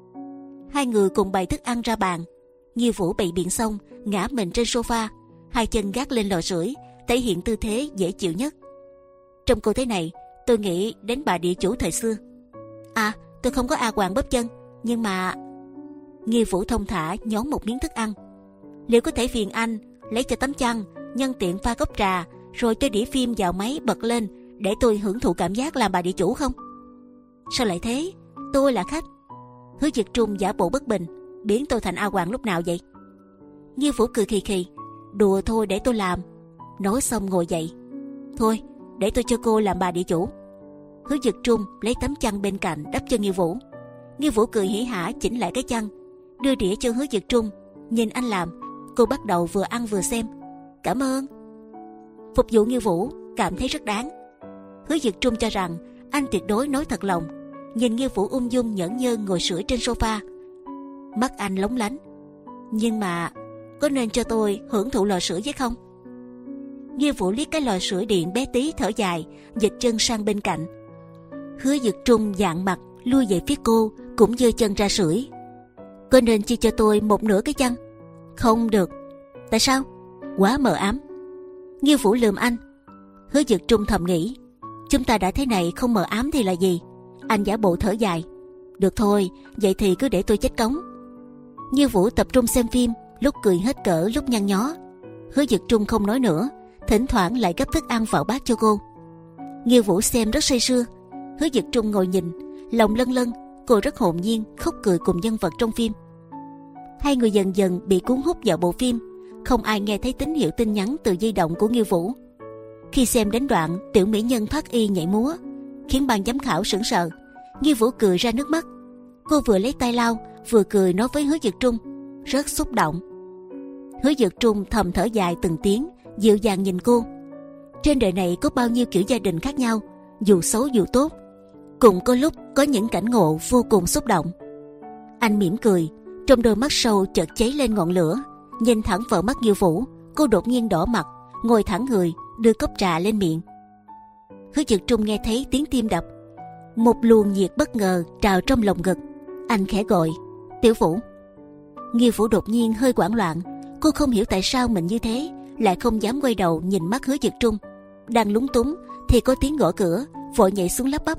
Speaker 1: Hai người cùng bày thức ăn ra bàn. Nghiêu Vũ bày biện xong, ngã mình trên sofa, hai chân gác lên lò sưởi, thể hiện tư thế dễ chịu nhất. Trong cô thế này, tôi nghĩ đến bà địa chủ thời xưa. À, tôi không có A Hoàng bóp chân, nhưng mà... Nghiêu Vũ thông thả nhón một miếng thức ăn. Liệu có thể phiền anh lấy cho tấm chăn, nhân tiện pha cốc trà, rồi cho đĩa phim vào máy bật lên, để tôi hưởng thụ cảm giác làm bà địa chủ không? Sao lại thế? Tôi là khách. Hứa Dực Trung giả bộ bất bình, biến tôi thành A Hoàng lúc nào vậy? Nghiêu Vũ cười khì khì, đùa thôi để tôi làm. Nói xong ngồi dậy. Thôi, để tôi cho cô làm bà địa chủ. Hứa Dực Trung lấy tấm chăn bên cạnh đắp cho Nghiêu Vũ. Nghiêu Vũ cười hỉ hả chỉnh lại cái chăn, đưa đĩa cho Hứa Dực Trung. Nhìn anh làm, cô bắt đầu vừa ăn vừa xem. Cảm ơn. Phục vụ Nghiêu Vũ cảm thấy rất đáng. Hứa Dực Trung cho rằng anh tuyệt đối nói thật lòng. Nhìn Nghiêu Vũ ung dung nhẫn nhơ ngồi sưởi trên sofa, mắt anh lóng lánh. Nhưng mà có nên cho tôi hưởng thụ lò sưởi chứ không? Nghiêu Vũ liếc cái lò sưởi điện bé tí, thở dài, dịch chân sang bên cạnh. Hứa Dực Trung dạn mặt lui về phía cô, cũng giơ chân ra sưởi. Có nên chia cho tôi một nửa cái chăn? Không được. Tại sao? Quá mờ ám. Nghiêu Vũ lườm anh. Hứa Dực Trung thầm nghĩ, chúng ta đã thế này không mờ ám thì là gì? Anh giả bộ thở dài. Được thôi, vậy thì cứ để tôi chết cống. Nghiêu Vũ tập trung xem phim, lúc cười hết cỡ, lúc nhăn nhó. Hứa Dực Trung không nói nữa, thỉnh thoảng lại gấp thức ăn vào bát cho cô. Nghiêu Vũ xem rất say sưa. Hứa Dực Trung ngồi nhìn, lòng lân lân. Cô rất hồn nhiên, khóc cười cùng nhân vật trong phim. Hai người dần dần bị cuốn hút vào bộ phim. Không ai nghe thấy tín hiệu tin nhắn từ di động của Nghiêu Vũ. Khi xem đến đoạn tiểu mỹ nhân thoát y nhảy múa, khiến ban giám khảo sững sờ, Nghiêu Vũ cười ra nước mắt. Cô vừa lấy tay lau, vừa cười nói với Hứa Dực Trung, rất xúc động. Hứa Dực Trung thầm thở dài từng tiếng, dịu dàng nhìn cô. Trên đời này có bao nhiêu kiểu gia đình khác nhau, dù xấu dù tốt, cũng có lúc có những cảnh ngộ vô cùng xúc động. Anh mỉm cười, trong đôi mắt sâu chợt cháy lên ngọn lửa. Nhìn thẳng vào mắt Nghiêu Vũ, cô đột nhiên đỏ mặt, ngồi thẳng người, đưa cốc trà lên miệng. Hứa Dực Trung nghe thấy tiếng tim đập, một luồng nhiệt bất ngờ trào trong lồng ngực. Anh khẽ gọi, Tiểu Vũ. Nghiêu Vũ đột nhiên hơi hoảng loạn. Cô không hiểu tại sao mình như thế, lại không dám quay đầu nhìn mắt Hứa Dực Trung. Đang lúng túng thì có tiếng gõ cửa, vội nhảy xuống lắp bắp,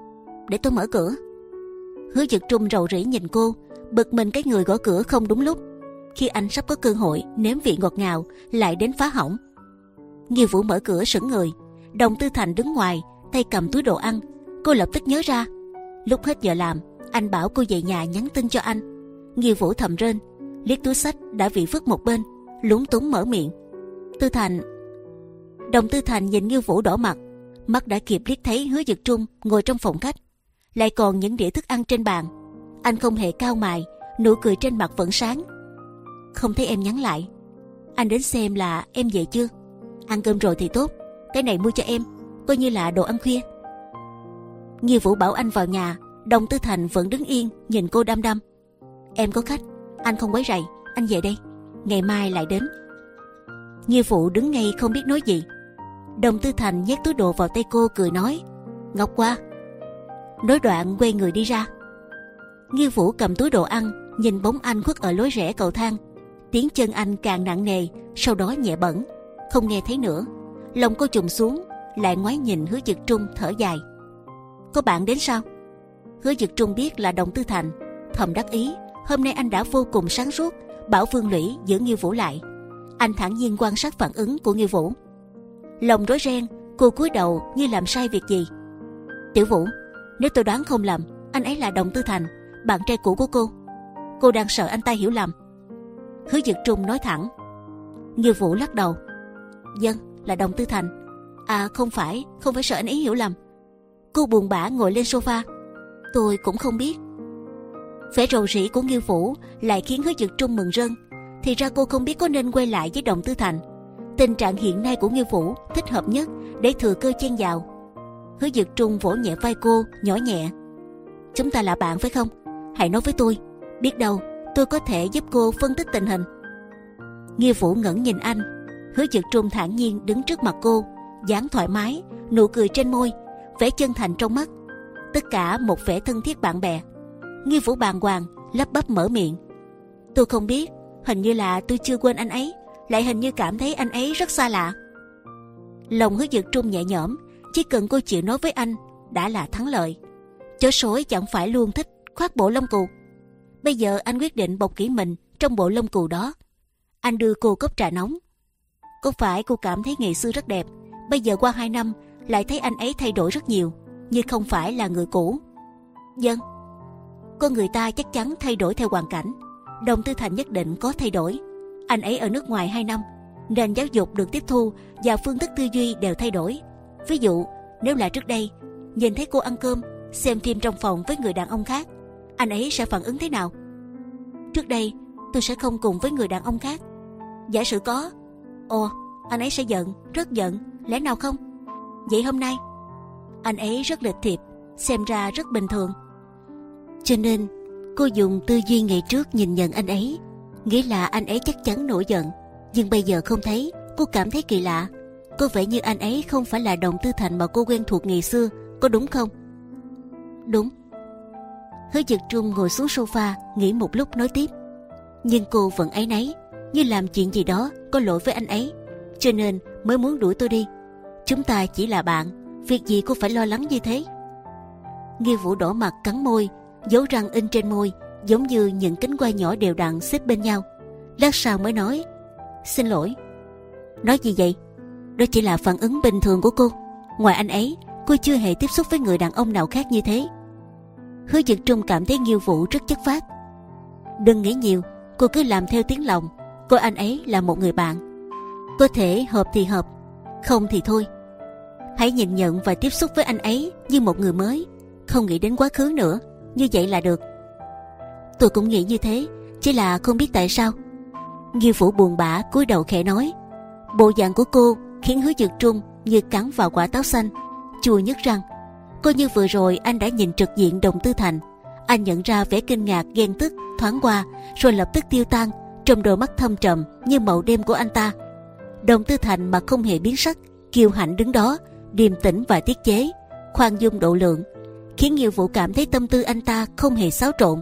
Speaker 1: để tôi mở cửa. Hứa Dực Trung rầu rĩ nhìn cô, bực mình cái người gõ cửa không đúng lúc, khi anh sắp có cơ hội nếm vị ngọt ngào lại đến phá hỏng. Nghiêu Vũ mở cửa sững người. Đồng Tư Thành đứng ngoài, tay cầm túi đồ ăn. Cô lập tức nhớ ra, lúc hết giờ làm, anh bảo cô về nhà nhắn tin cho anh. Nghiêu Vũ thầm rên, liếc túi xách đã bị vứt một bên, lúng túng mở miệng. Tư Thành. Đồng Tư Thành nhìn Nghiêu Vũ đỏ mặt, mắt đã kịp liếc thấy Hứa Dực Trung ngồi trong phòng khách, lại còn những đĩa thức ăn trên bàn. Anh không hề cau mày, nụ cười trên mặt vẫn sáng. Không thấy em nhắn lại. Anh đến xem là em về chưa. Ăn cơm rồi thì tốt, cái này mua cho em, coi như là đồ ăn khuya. Nghiêu Vũ bảo anh vào nhà. Đồng Tư Thành vẫn đứng yên nhìn cô đăm đăm. Em có khách, anh không quấy rầy, anh về đây, ngày mai lại đến. Nghiêu Vũ đứng ngay không biết nói gì. Đồng Tư Thành nhét túi đồ vào tay cô cười nói, Ngọc qua. Nói đoạn quay người đi ra. Nghiêu Vũ cầm túi đồ ăn, nhìn bóng anh khuất ở lối rẽ cầu thang. Tiếng chân anh càng nặng nề, sau đó nhẹ bẫng, không nghe thấy nữa. Lòng cô trùng xuống, lại ngoái nhìn Hứa Dực Trung thở dài. Có bạn đến sao? Hứa Dực Trung biết là Đồng Tư Thành, thầm đắc ý. Hôm nay anh đã vô cùng sáng suốt, bảo Vương Lũy giữ Nghiêu Vũ lại. Anh thản nhiên quan sát phản ứng của Nghiêu Vũ. Lòng rối ren, cô cúi đầu như làm sai việc gì. Tiểu Vũ, nếu tôi đoán không lầm, anh ấy là Đồng Tư Thành, bạn trai cũ của cô. Cô đang sợ anh ta hiểu lầm. Hứa Dực Trung nói thẳng. Nghiêu Vũ lắc đầu. Vâng, là Đồng Tư Thành. À không phải, không phải sợ anh ấy hiểu lầm. Cô buồn bã ngồi lên sofa. Tôi cũng không biết. Vẻ rầu rĩ của Nghiêu Vũ lại khiến Hứa Dực Trung mừng rơn. Thì ra cô không biết có nên quay lại với Đồng Tư Thành. Tình trạng hiện nay của Nghiêu Vũ thích hợp nhất để thừa cơ chen vào. Hứa Dực Trung vỗ nhẹ vai cô, nhỏ nhẹ. Chúng ta là bạn phải không? Hãy nói với tôi, biết đâu tôi có thể giúp cô phân tích tình hình. Nghiêu Vũ ngẩng nhìn anh. Hứa Dực Trung thản nhiên đứng trước mặt cô, dáng thoải mái, nụ cười trên môi, vẻ chân thành trong mắt, tất cả một vẻ thân thiết bạn bè. Nghiêu Vũ bàng hoàng, lắp bắp mở miệng. Tôi không biết, hình như là tôi chưa quên anh ấy, lại hình như cảm thấy anh ấy rất xa lạ. Lòng Hứa Dực Trung nhẹ nhõm, chỉ cần cô chịu nói với anh đã là thắng lợi. Chó sói chẳng phải luôn thích khoác bộ lông cù. Bây giờ anh quyết định bọc kỹ mình trong bộ lông cù đó. Anh đưa cô cốc trà nóng. Có phải cô cảm thấy ngày xưa rất đẹp, bây giờ qua hai năm lại thấy anh ấy thay đổi rất nhiều, như không phải là người cũ? Vâng. Con người ta chắc chắn thay đổi theo hoàn cảnh. Đồng Tư Thành nhất định có thay đổi. Anh ấy ở nước ngoài hai năm, nền giáo dục được tiếp thu và phương thức tư duy đều thay đổi. Ví dụ, nếu là trước đây nhìn thấy cô ăn cơm, xem phim trong phòng với người đàn ông khác, anh ấy sẽ phản ứng thế nào? Trước đây tôi sẽ không cùng với người đàn ông khác. Giả sử có, ồ, anh ấy sẽ giận, rất giận, lẽ nào không? Vậy hôm nay anh ấy rất lịch thiệp, xem ra rất bình thường. Cho nên cô dùng tư duy ngày trước nhìn nhận anh ấy, nghĩ là anh ấy chắc chắn nổi giận. Nhưng bây giờ không thấy, cô cảm thấy kỳ lạ. Có vẻ như anh ấy không phải là Đồng Tư Thành mà cô quen thuộc ngày xưa, có đúng không? Đúng. Hứa Dực Trung ngồi xuống sofa, nghĩ một lúc nói tiếp. Nhưng cô vẫn áy náy, như làm chuyện gì đó có lỗi với anh ấy, cho nên mới muốn đuổi tôi đi. Chúng ta chỉ là bạn, việc gì cô phải lo lắng như thế? Nghiêu Vũ đỏ mặt cắn môi, dấu răng in trên môi, giống như những cánh hoa nhỏ đều đặn xếp bên nhau. Lát sau mới nói, xin lỗi. Nói gì vậy? Đó chỉ là phản ứng bình thường của cô. Ngoài anh ấy, cô chưa hề tiếp xúc với người đàn ông nào khác như thế. Hứa Dực Trung cảm thấy Nghiêu Vũ rất chất phác. Đừng nghĩ nhiều, cô cứ làm theo tiếng lòng, coi anh ấy là một người bạn. Có thể hợp thì hợp, không thì thôi. Hãy nhìn nhận và tiếp xúc với anh ấy như một người mới, không nghĩ đến quá khứ nữa. Như vậy là được. Tôi cũng nghĩ như thế, chỉ là không biết tại sao. Nghiêu Vũ buồn bã cúi đầu khẽ nói. Bộ dạng của cô khiến Hứa Dực Trung như cắn vào quả táo xanh, chua nhức răng. Coi như vừa rồi anh đã nhìn trực diện Đồng Tư Thành, anh nhận ra vẻ kinh ngạc ghen tức thoáng qua, rồi lập tức tiêu tan trong đôi mắt thâm trầm như màu đêm của anh ta. Đồng Tư Thành mà không hề biến sắc, kiêu hãnh đứng đó, điềm tĩnh và tiết chế, khoan dung độ lượng, khiến Nghiêu Vũ cảm thấy tâm tư anh ta không hề xáo trộn.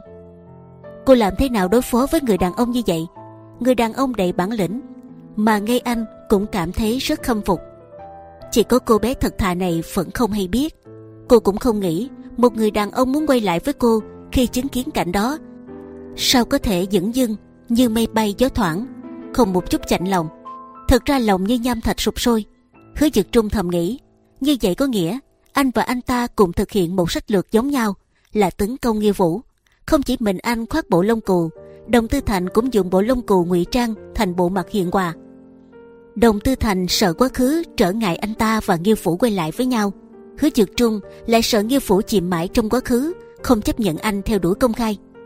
Speaker 1: Cô làm thế nào đối phó với người đàn ông như vậy? Người đàn ông đầy bản lĩnh, mà ngay anh cũng cảm thấy rất khâm phục. Chỉ có cô bé thật thà này vẫn không hay biết. Cô cũng không nghĩ một người đàn ông muốn quay lại với cô khi chứng kiến cảnh đó. Sao có thể dửng dưng như mây bay gió thoảng, không một chút chạnh lòng. Thật ra lòng như nham thạch sụp sôi. Hứa Dực Trung thầm nghĩ, như vậy có nghĩa anh và anh ta cùng thực hiện một sách lược giống nhau, là tấn công Nghiêu Vũ. Không chỉ mình anh khoác bộ lông cù, Đồng Tư Thành cũng dùng bộ lông cù ngụy trang thành bộ mặt hiền hòa. Đồng Tư Thành sợ quá khứ trở ngại anh ta và Nghiêu Vũ quay lại với nhau. Hứa Dực Trung lại sợ Nghiêu Vũ chìm mãi trong quá khứ, không chấp nhận anh theo đuổi công khai.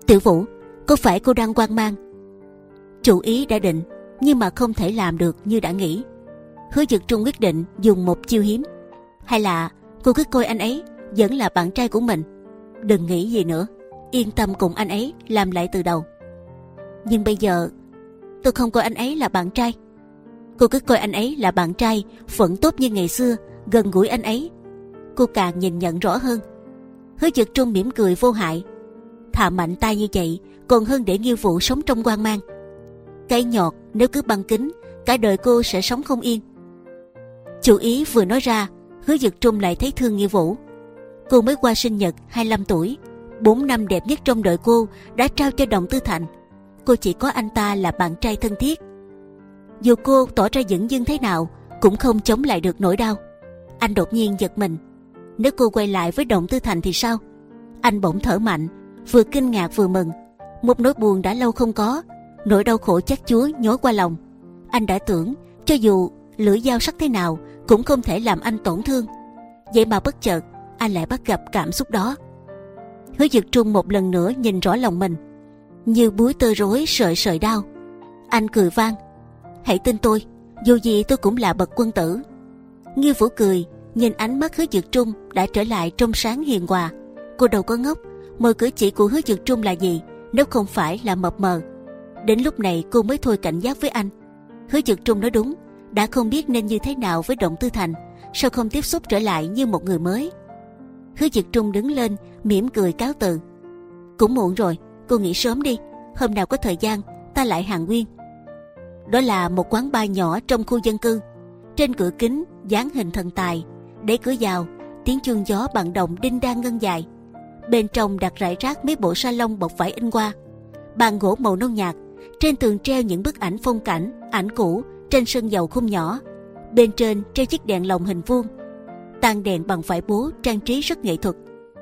Speaker 1: Tiểu Vũ, có phải cô đang hoang mang? Chủ ý đã định, nhưng mà không thể làm được như đã nghĩ. Hứa Dực Trung quyết định dùng một chiêu hiếm. Hay là cô cứ coi anh ấy vẫn là bạn trai của mình, đừng nghĩ gì nữa, yên tâm cùng anh ấy làm lại từ đầu. Nhưng bây giờ tôi không coi anh ấy là bạn trai. Cô cứ coi anh ấy là bạn trai vẫn tốt như ngày xưa, gần gũi anh ấy, cô càng nhìn nhận rõ hơn. Hứa Dực Trung mỉm cười vô hại. Thà mạnh tay như vậy còn hơn để Nghiêu Vũ sống trong hoang mang. Cái nhọt nếu cứ băng kính, cả đời cô sẽ sống không yên. Chủ ý vừa nói ra, Hứa Dực Trung lại thấy thương Nghiêu Vũ. Cô mới qua sinh nhật hai mươi lăm tuổi, bốn năm đẹp nhất trong đời cô đã trao cho Đồng Tư Thành. Cô chỉ có anh ta là bạn trai thân thiết. Dù cô tỏ ra dửng dưng thế nào cũng không chống lại được nỗi đau. Anh đột nhiên giật mình. Nếu cô quay lại với Đồng Tư Thành thì sao? Anh bỗng thở mạnh, vừa kinh ngạc vừa mừng. Một nỗi buồn đã lâu không có, nỗi đau khổ chắc chúa nhói qua lòng. Anh đã tưởng cho dù lưỡi dao sắc thế nào cũng không thể làm anh tổn thương. Vậy mà bất chợt anh lại bắt gặp cảm xúc đó. Hứa Dực Trung một lần nữa nhìn rõ lòng mình, như búi tơ rối sợi sợi đau. Anh cười vang. Hãy tin tôi, dù gì tôi cũng là bậc quân tử. Nghiêu Vũ cười, nhìn ánh mắt Hứa Dực Trung đã trở lại trong sáng hiền hòa. Cô đâu có ngốc, mọi cử chỉ của Hứa Dực Trung là gì nếu không phải là mập mờ. Đến lúc này cô mới thôi cảnh giác với anh. Hứa Dực Trung nói đúng, đã không biết nên như thế nào với Đồng Tư Thành, sao không tiếp xúc trở lại như một người mới. Hứa Dực Trung đứng lên mỉm cười cáo từ. Cũng muộn rồi, cô nghỉ sớm đi, hôm nào có thời gian ta lại hàng nguyên. Đó là một quán bar nhỏ trong khu dân cư. Trên cửa kính dán hình thần tài, đẩy cửa vào, tiếng chuông gió bằng đồng đinh đang ngân dài. Bên trong đặt rải rác mấy bộ sa lông bọc vải in hoa, bàn gỗ màu nâu nhạt, trên tường treo những bức ảnh phong cảnh, ảnh cũ trên sân dầu khung nhỏ. Bên trên treo chiếc đèn lồng hình vuông, tàn đèn bằng vải bố trang trí rất nghệ thuật.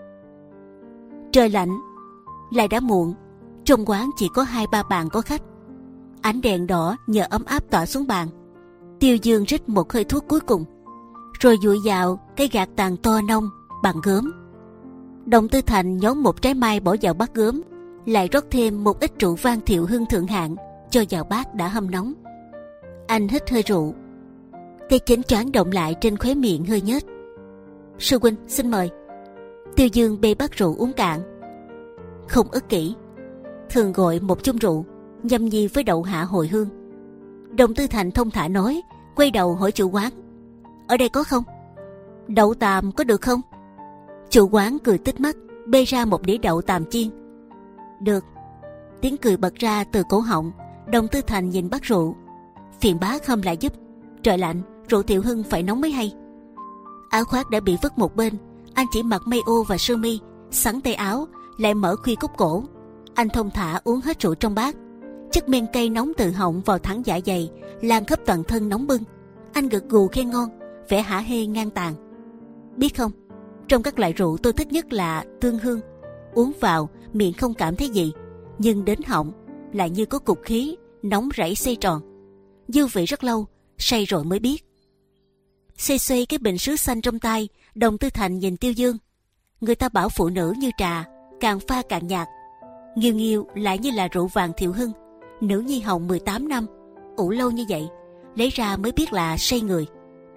Speaker 1: Trời lạnh, lại đã muộn, trong quán chỉ có hai ba bàn có khách. Ánh đèn đỏ nhờ ấm áp tỏa xuống bàn. Tiêu Dương rít một hơi thuốc cuối cùng, rồi dụi vào cái gạt tàn to nông bằng gốm. Đồng Tư Thành nhón một trái mai bỏ vào bát gốm, lại rót thêm một ít rượu vang Thiệu Hưng thượng hạng cho vào bát đã hâm nóng. Anh hít hơi rượu, cái chén choáng động lại trên khóe miệng hơi nhếch. Sư huynh xin mời. Tiêu Dương bê bát rượu uống cạn, không ức kỷ, thường gọi một chung rượu, nhâm nhi với đậu hạ hồi hương. Đồng Tư Thành thông thả nói, quay đầu hỏi chủ quán: ở đây có không? Đậu tàm có được không? Chủ quán cười tít mắt, bê ra một đĩa đậu tàm chiên. Được. Tiếng cười bật ra từ cổ họng. Đồng Tư Thành nhìn bát rượu, phiền bá khâm lại giúp. Trời lạnh, rượu Thiệu Hưng phải nóng mới hay. Áo khoác đã bị vứt một bên, anh chỉ mặc may ô và sơ mi, sắn tay áo, lại mở khuy cúc cổ. Anh thông thả uống hết rượu trong bát. Chất men cay nóng từ họng vào thẳng dạ dày, lan khắp toàn thân nóng bưng. Anh gật gù khen ngon, vẻ hả hê ngang tàn. Biết không, trong các loại rượu tôi thích nhất là tương hương. Uống vào miệng không cảm thấy gì, nhưng đến họng lại như có cục khí nóng rảy xoay tròn. Dư vị rất lâu, say rồi mới biết. Xoay xoay cái bình sứ xanh trong tay, Đồng Tư Thành nhìn Tiêu Dương. Người ta bảo phụ nữ như trà, càng pha càng nhạt. Nghiêu nghiêu lại như là rượu vàng Thiệu Hưng. Nữ nhi hồng mười tám năm, ủ lâu như vậy, lấy ra mới biết là say người.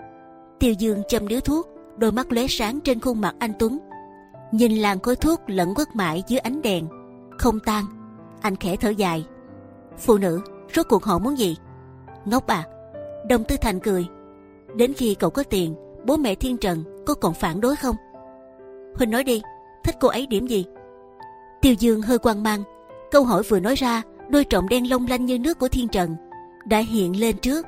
Speaker 1: Tiêu Dương châm điếu thuốc, đôi mắt lóe sáng trên khuôn mặt anh tuấn. Nhìn làn khói thuốc lẫn quất mãi dưới ánh đèn, không tan. Anh khẽ thở dài. Phụ nữ, rốt cuộc họ muốn gì? Ngốc à? Đồng Tư Thành cười. Đến khi cậu có tiền, bố mẹ Thiên Trần có còn phản đối không? Huynh nói đi, thích cô ấy điểm gì? Tiêu Dương hơi hoang mang. Câu hỏi vừa nói ra, đôi tròng đen long lanh như nước của Thiên Trần đã hiện lên trước.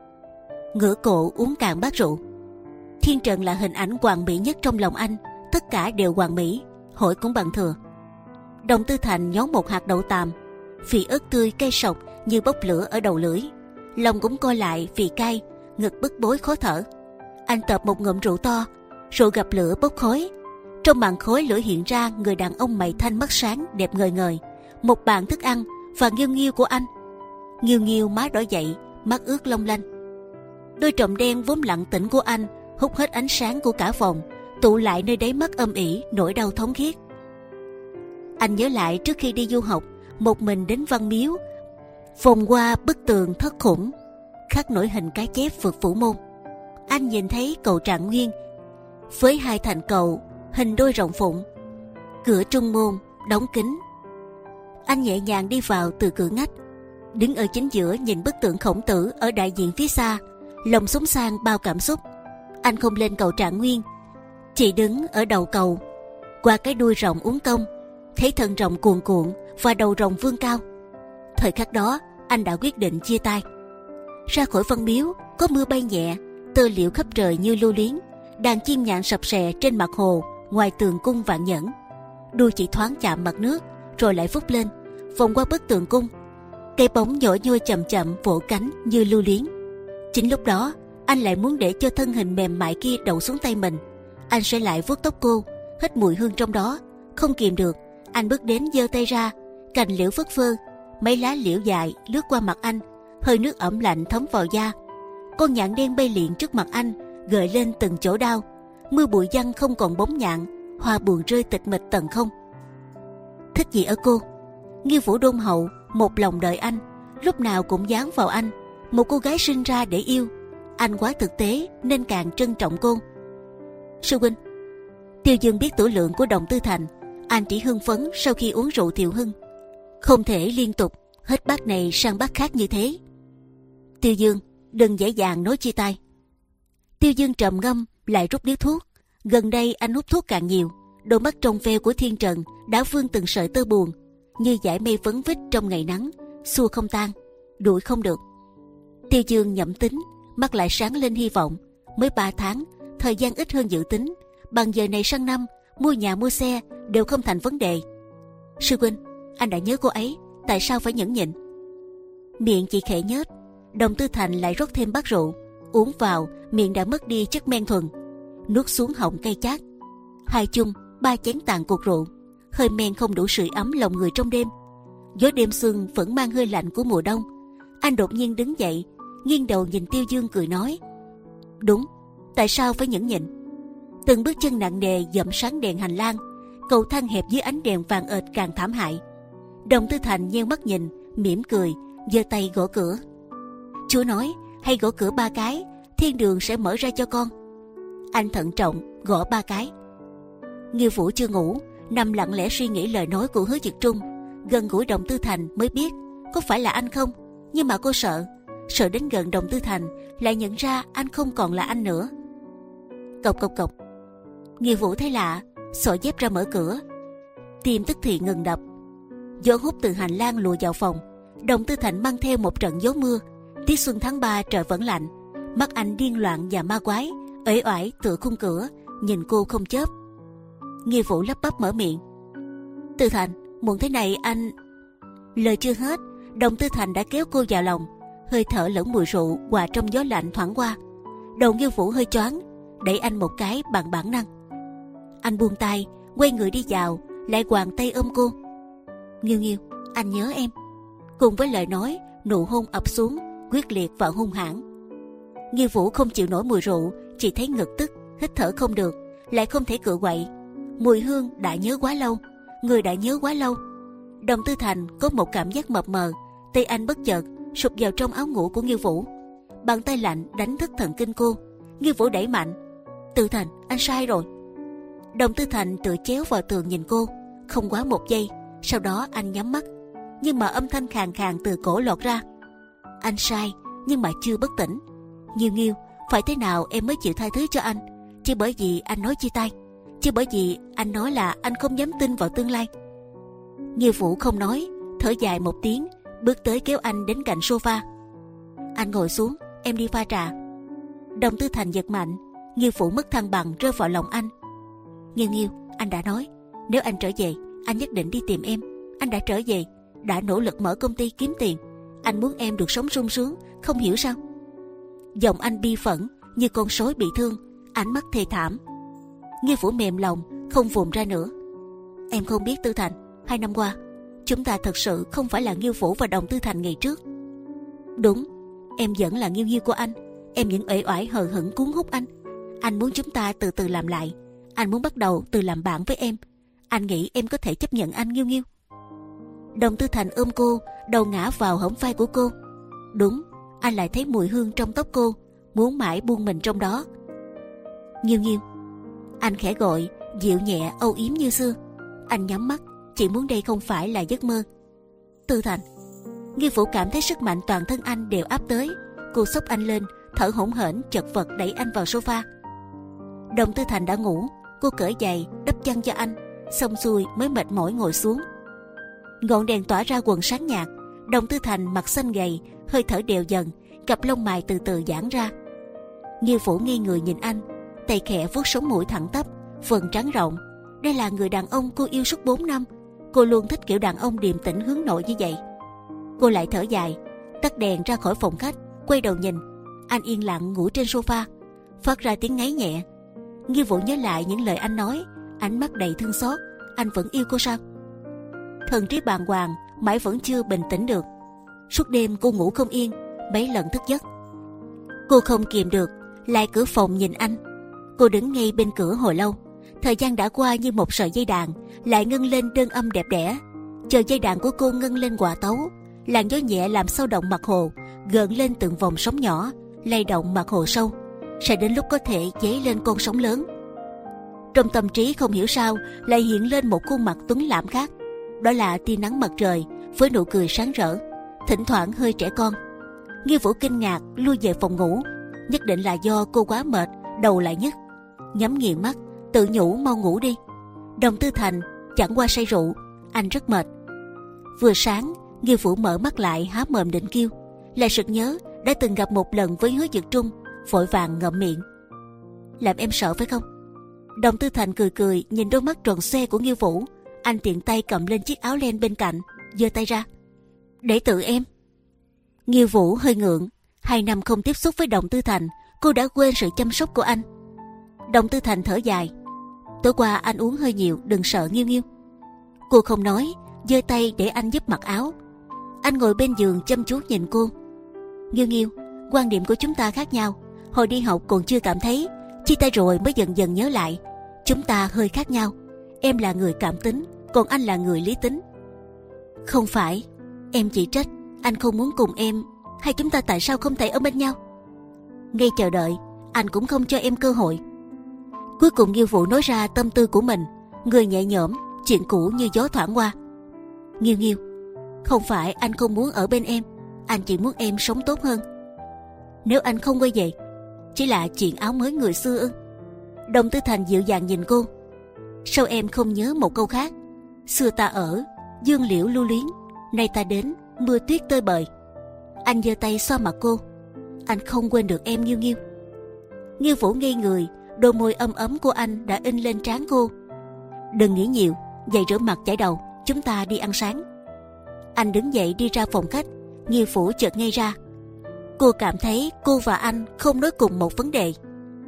Speaker 1: Ngửa cổ uống cạn bát rượu. Thiên Trần là hình ảnh hoàn mỹ nhất trong lòng anh, tất cả đều hoàn mỹ, hỏi cũng bằng thừa. Đồng Tư Thành nhón một hạt đậu tàm, vị ớt tươi cay sộc như bốc lửa ở đầu lưỡi, lòng cũng co lại vì cay, ngực bức bối khó thở. Anh tập một ngụm rượu to, rượu gặp lửa bốc khói. Trong màn khói lửa hiện ra người đàn ông mày thanh mắt sáng đẹp ngời ngời, một bàn thức ăn và Nghiêu Nghiêu của anh. Nghiêu Nghiêu má đỏ dậy, mắt ướt long lanh. Đôi tròng đen vốn lặng tĩnh của anh hút hết ánh sáng của cả phòng, tụ lại nơi đáy mắt âm ỉ nỗi đau thống khiết. Anh nhớ lại trước khi đi du học, một mình đến Văn Miếu, vòng qua bức tường thất khủng khắc nổi hình cái chép vượt Phủ Môn. Anh nhìn thấy cầu Trạng Nguyên với hai thành cầu hình đôi rồng phụng, cửa trung môn đóng kín. Anh nhẹ nhàng đi vào từ cửa ngách, đứng ở chính giữa nhìn bức tượng Khổng Tử ở đại diện phía xa, lòng xốn sang bao cảm xúc. Anh không lên cầu Trạng Nguyên, chỉ đứng ở đầu cầu, qua cái đuôi rồng uốn cong, thấy thân rồng cuồn cuộn và đầu rồng vươn cao. Thời khắc đó anh đã quyết định chia tay. Ra khỏi Văn Miếu, có mưa bay nhẹ, tơ liễu khắp trời như lưu luyến, đàn chim nhạn sập sè trên mặt hồ ngoài tường cung Vạn Nhẫn. Đuôi chỉ thoáng chạm mặt nước rồi lại vút lên, vòng qua bức tường cung. Cây bóng nhỏ nhoi chậm chậm vỗ cánh như lưu luyến. Chính lúc đó anh lại muốn để cho thân hình mềm mại kia đậu xuống tay mình. Anh sẽ lại vuốt tóc cô, hít mùi hương trong đó. Không kìm được, anh bước đến giơ tay ra, cành liễu phất phơ, mấy lá liễu dài lướt qua mặt anh, hơi nước ẩm lạnh thấm vào da. Con nhạn đen bay liệng trước mặt anh, gợi lên từng chỗ đau. Mưa bụi giăng không còn bóng nhạn, hoa buồn rơi tịch mịch tầng không. Thích gì ở cô? Nghiêu Vũ đôn hậu, một lòng đợi anh, lúc nào cũng dán vào anh. Một cô gái sinh ra để yêu, anh quá thực tế nên càng trân trọng cô. Sư huynh. Tiêu Dương biết tửu lượng của Đồng Tư Thành, anh chỉ hưng phấn sau khi uống rượu Thiệu Hưng, không thể liên tục hết bát này sang bát khác như thế. Tiêu Dương, đừng dễ dàng nói chia tay. Tiêu Dương trầm ngâm lại rút điếu thuốc. Gần đây anh hút thuốc càng nhiều, đôi mắt trong veo của Thiên Trần đã vương từng sợi tơ buồn, như dải mây vấn vít trong ngày nắng, xua không tan, đuổi không được. Tiêu Dương nhẩm tính, mắt lại sáng lên hy vọng. Mới ba tháng, thời gian ít hơn dự tính. Bằng giờ này sang năm, mua nhà mua xe đều không thành vấn đề. Sư huynh, anh đã nhớ cô ấy, tại sao phải nhẫn nhịn? Miệng chị khẽ nhếch. Đồng Tư Thành lại rót thêm bát rượu, uống vào miệng đã mất đi chất men thuần, nuốt xuống họng cay chát. Hai chung ba chén tàn cuộc rượu, hơi men không đủ sưởi ấm lòng người trong đêm. Gió đêm xuân vẫn mang hơi lạnh của mùa đông. Anh đột nhiên đứng dậy, nghiêng đầu nhìn Tiêu Dương cười nói: đúng, tại sao phải nhẫn nhịn? Từng bước chân nặng nề dậm sáng đèn hành lang, cầu thang hẹp dưới ánh đèn vàng ệt càng thảm hại. Đồng Tư Thành nheo mắt nhìn, mỉm cười, giơ tay gõ cửa. Chúa nói hay gõ cửa ba cái, thiên đường sẽ mở ra cho con. Anh thận trọng gõ ba cái. Nghiêu Vũ chưa ngủ, nằm lặng lẽ suy nghĩ lời nói của Hứa Dực Trung. Gần gũi Đồng Tư Thành mới biết có phải là anh không, nhưng mà cô sợ, sợ đến gần Đồng Tư Thành lại nhận ra anh không còn là anh nữa. Cộc cộc cộc. Nghiêu Vũ thấy lạ, xỏ dép ra mở cửa. Tim tức thì ngừng đập. Gió hút từ hành lang lùa vào phòng. Đồng Tư Thành mang theo một trận gió mưa. Tiết xuân tháng ba trời vẫn lạnh. Mắt anh điên loạn và ma quái, uể oải tựa khung cửa, nhìn cô không chớp. Nghiêu Vũ lắp bắp mở miệng: Tư Thành, muộn thế này anh... Lời chưa hết, Đồng Tư Thành đã kéo cô vào lòng. Hơi thở lẫn mùi rượu hòa trong gió lạnh thoảng qua. Đầu Nghiêu Vũ hơi choáng, đẩy anh một cái bằng bản năng. Anh buông tay, quay người đi vào, lại quàng tay ôm cô. Nghiêu Nghiêu, anh nhớ em. Cùng với lời nói, nụ hôn ập xuống, quyết liệt và hung hãn. Nghiêu Vũ không chịu nổi mùi rượu, chỉ thấy ngực tức, hít thở không được, lại không thể cựa quậy. Mùi hương đã nhớ quá lâu, người đã nhớ quá lâu. Đồng Tư Thành có một cảm giác mập mờ, tay anh bất chợt sụp vào trong áo ngủ của Nghiêu Vũ. Bàn tay lạnh đánh thức thần kinh cô. Nghiêu Vũ đẩy mạnh: Tư Thành, anh sai rồi. Đồng Tư Thành tựa chéo vào tường nhìn cô, không quá một giây. Sau đó anh nhắm mắt, nhưng mà âm thanh khàn khàn từ cổ lọt ra: Anh sai, nhưng mà chưa bất tỉnh. Nghiêu Nghiêu, phải thế nào em mới chịu tha thứ cho anh? Chỉ bởi vì anh nói chia tay, chỉ bởi vì anh nói là anh không dám tin vào tương lai. Nghiêu Vũ không nói, thở dài một tiếng, bước tới kéo anh đến cạnh sofa. Anh ngồi xuống, em đi pha trà. Đồng Tư Thành giật mạnh, Nghiêu Vũ mất thăng bằng rơi vào lòng anh. Nghiêu Nghiêu, anh đã nói nếu anh trở về, anh nhất định đi tìm em. Anh đã trở về, đã nỗ lực mở công ty kiếm tiền. Anh muốn em được sống sung sướng, không hiểu sao? Giọng anh bi phẫn như con sói bị thương, ánh mắt thê thảm. Nghiêu Vũ mềm lòng, không vùng ra nữa. Em không biết Tư Thành, hai năm qua chúng ta thật sự không phải là Nghiêu Vũ và Đồng Tư Thành ngày trước. Đúng, em vẫn là Nghiêu Nghiêu của anh. Em vẫn uể oải hờ hững cuốn hút anh. Anh muốn chúng ta từ từ làm lại. Anh muốn bắt đầu từ làm bạn với em. Anh nghĩ em có thể chấp nhận anh Nghiêu Nghiêu? Đồng Tư Thành ôm cô, đầu ngã vào hõm vai của cô. Đúng, anh lại thấy mùi hương trong tóc cô, muốn mãi buông mình trong đó. Nghiêu Nghiêu, anh khẽ gọi, dịu nhẹ âu yếm như xưa. Anh nhắm mắt, chỉ muốn đây không phải là giấc mơ. Tư Thành. Nghiêu Vũ cảm thấy sức mạnh toàn thân anh đều áp tới. Cô xốc anh lên, thở hổn hển chật vật đẩy anh vào sofa. Đồng Tư Thành đã ngủ. Cô cởi giày đắp chăn cho anh, xong xuôi mới mệt mỏi ngồi xuống. Ngọn đèn tỏa ra quần sáng nhạt. Đồng Tư Thành mặt xanh gầy, hơi thở đều dần, cặp lông mày từ từ giãn ra. Nghiêu Vũ ngây người nhìn anh, tay khẽ vuốt sống mũi thẳng tắp, phần trắng rộng. Đây là người đàn ông cô yêu suốt bốn năm. Cô luôn thích kiểu đàn ông điềm tĩnh hướng nội như vậy. Cô lại thở dài, tắt đèn ra khỏi phòng khách, quay đầu nhìn. Anh yên lặng ngủ trên sofa, phát ra tiếng ngáy nhẹ. Nghiêu Vũ nhớ lại những lời anh nói, ánh mắt đầy thương xót. Anh vẫn yêu cô sao? Thần trí bàng hoàng, mãi vẫn chưa bình tĩnh được. Suốt đêm cô ngủ không yên, mấy lần thức giấc. Cô không kìm được, lại cửa phòng nhìn anh. Cô đứng ngay bên cửa hồi lâu. Thời gian đã qua như một sợi dây đàn, lại ngân lên đơn âm đẹp đẽ. Chờ dây đàn của cô ngân lên hòa tấu, làn gió nhẹ làm xao động mặt hồ, gợn lên từng vòng sóng nhỏ, lay động mặt hồ sâu, sẽ đến lúc có thể dấy lên con sóng lớn. Trong tâm trí không hiểu sao lại hiện lên một khuôn mặt tuấn lãm khác. Đó là tia nắng mặt trời với nụ cười sáng rỡ, thỉnh thoảng hơi trẻ con. Nghiêu Vũ kinh ngạc lui về phòng ngủ. Nhất định là do cô quá mệt, đầu lại nhức. Nhắm nghiền mắt, tự nhủ mau ngủ đi. Đồng Tư Thành chẳng qua say rượu, anh rất mệt. Vừa sáng, Nghiêu Vũ mở mắt lại há mồm định kêu, lại sực nhớ đã từng gặp một lần với Hứa Dực Trung, vội vàng ngậm miệng. Làm em sợ phải không? Đồng Tư Thành cười cười nhìn đôi mắt tròn xoe của Nghiêu Vũ. Anh tiện tay cầm lên chiếc áo len bên cạnh, giơ tay ra. Để tự em. Nghiêu Vũ hơi ngượng. Hai năm không tiếp xúc với Đồng Tư Thành, cô đã quên sự chăm sóc của anh. Đồng Tư Thành thở dài. Tối qua anh uống hơi nhiều, đừng sợ Nghiêu Nghiêu. Cô không nói, giơ tay để anh giúp mặc áo. Anh ngồi bên giường chăm chú nhìn cô. Nghiêu Nghiêu, quan điểm của chúng ta khác nhau. Hồi đi học còn chưa cảm thấy, chia tay rồi mới dần dần nhớ lại. Chúng ta hơi khác nhau. Em là người cảm tính, còn anh là người lý tính. Không phải, em chỉ trách anh không muốn cùng em. Hay chúng ta tại sao không thể ở bên nhau? Ngay chờ đợi, anh cũng không cho em cơ hội. Cuối cùng Nghiêu Vũ nói ra tâm tư của mình, người nhẹ nhõm, chuyện cũ như gió thoảng qua. Nghiêu Nghiêu, không phải anh không muốn ở bên em, anh chỉ muốn em sống tốt hơn. Nếu anh không quay về, chỉ là chuyện áo mới người xưa ư? Đồng Tư Thành dịu dàng nhìn cô. Sao em không nhớ một câu khác? Xưa ta ở, dương liễu lưu luyến, nay ta đến, mưa tuyết tơi bời. Anh giơ tay xoa mặt cô. Anh không quên được em Nghiêu Nghiêu. Nghiêu Vũ ngây người, đôi môi ấm ấm của anh đã in lên trán cô. Đừng nghĩ nhiều, dậy rửa mặt chải đầu, chúng ta đi ăn sáng. Anh đứng dậy đi ra phòng khách. Nghiêu Vũ chợt ngây ra. Cô cảm thấy cô và anh không nói cùng một vấn đề.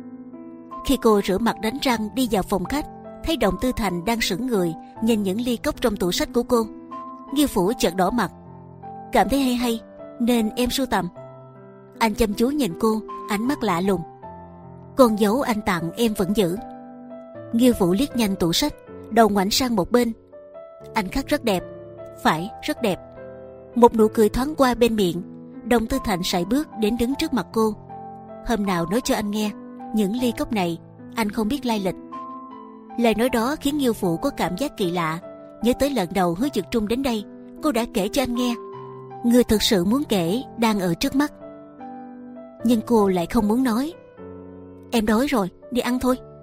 Speaker 1: Khi cô rửa mặt đánh răng đi vào phòng khách, thấy Đồng Tư Thành đang sững người nhìn những ly cốc trong tủ sách của cô. Nghiêu Vũ chợt đỏ mặt. Cảm thấy hay hay nên em sưu tầm. Anh chăm chú nhìn cô, ánh mắt lạ lùng. Con dấu anh tặng em vẫn giữ. Nghiêu Vũ liếc nhanh tủ sách, đầu ngoảnh sang một bên. Anh khắc rất đẹp. Phải, rất đẹp. Một nụ cười thoáng qua bên miệng. Đồng Tư Thành sải bước đến đứng trước mặt cô. Hôm nào nói cho anh nghe, những ly cốc này anh không biết lai lịch. Lời nói đó khiến Nghiêu Vũ có cảm giác kỳ lạ. Nhớ tới lần đầu Hứa Dực Trung đến đây, cô đã kể cho anh nghe. Người thực sự muốn kể đang ở trước mắt, nhưng cô lại không muốn nói. Em đói rồi, đi ăn thôi.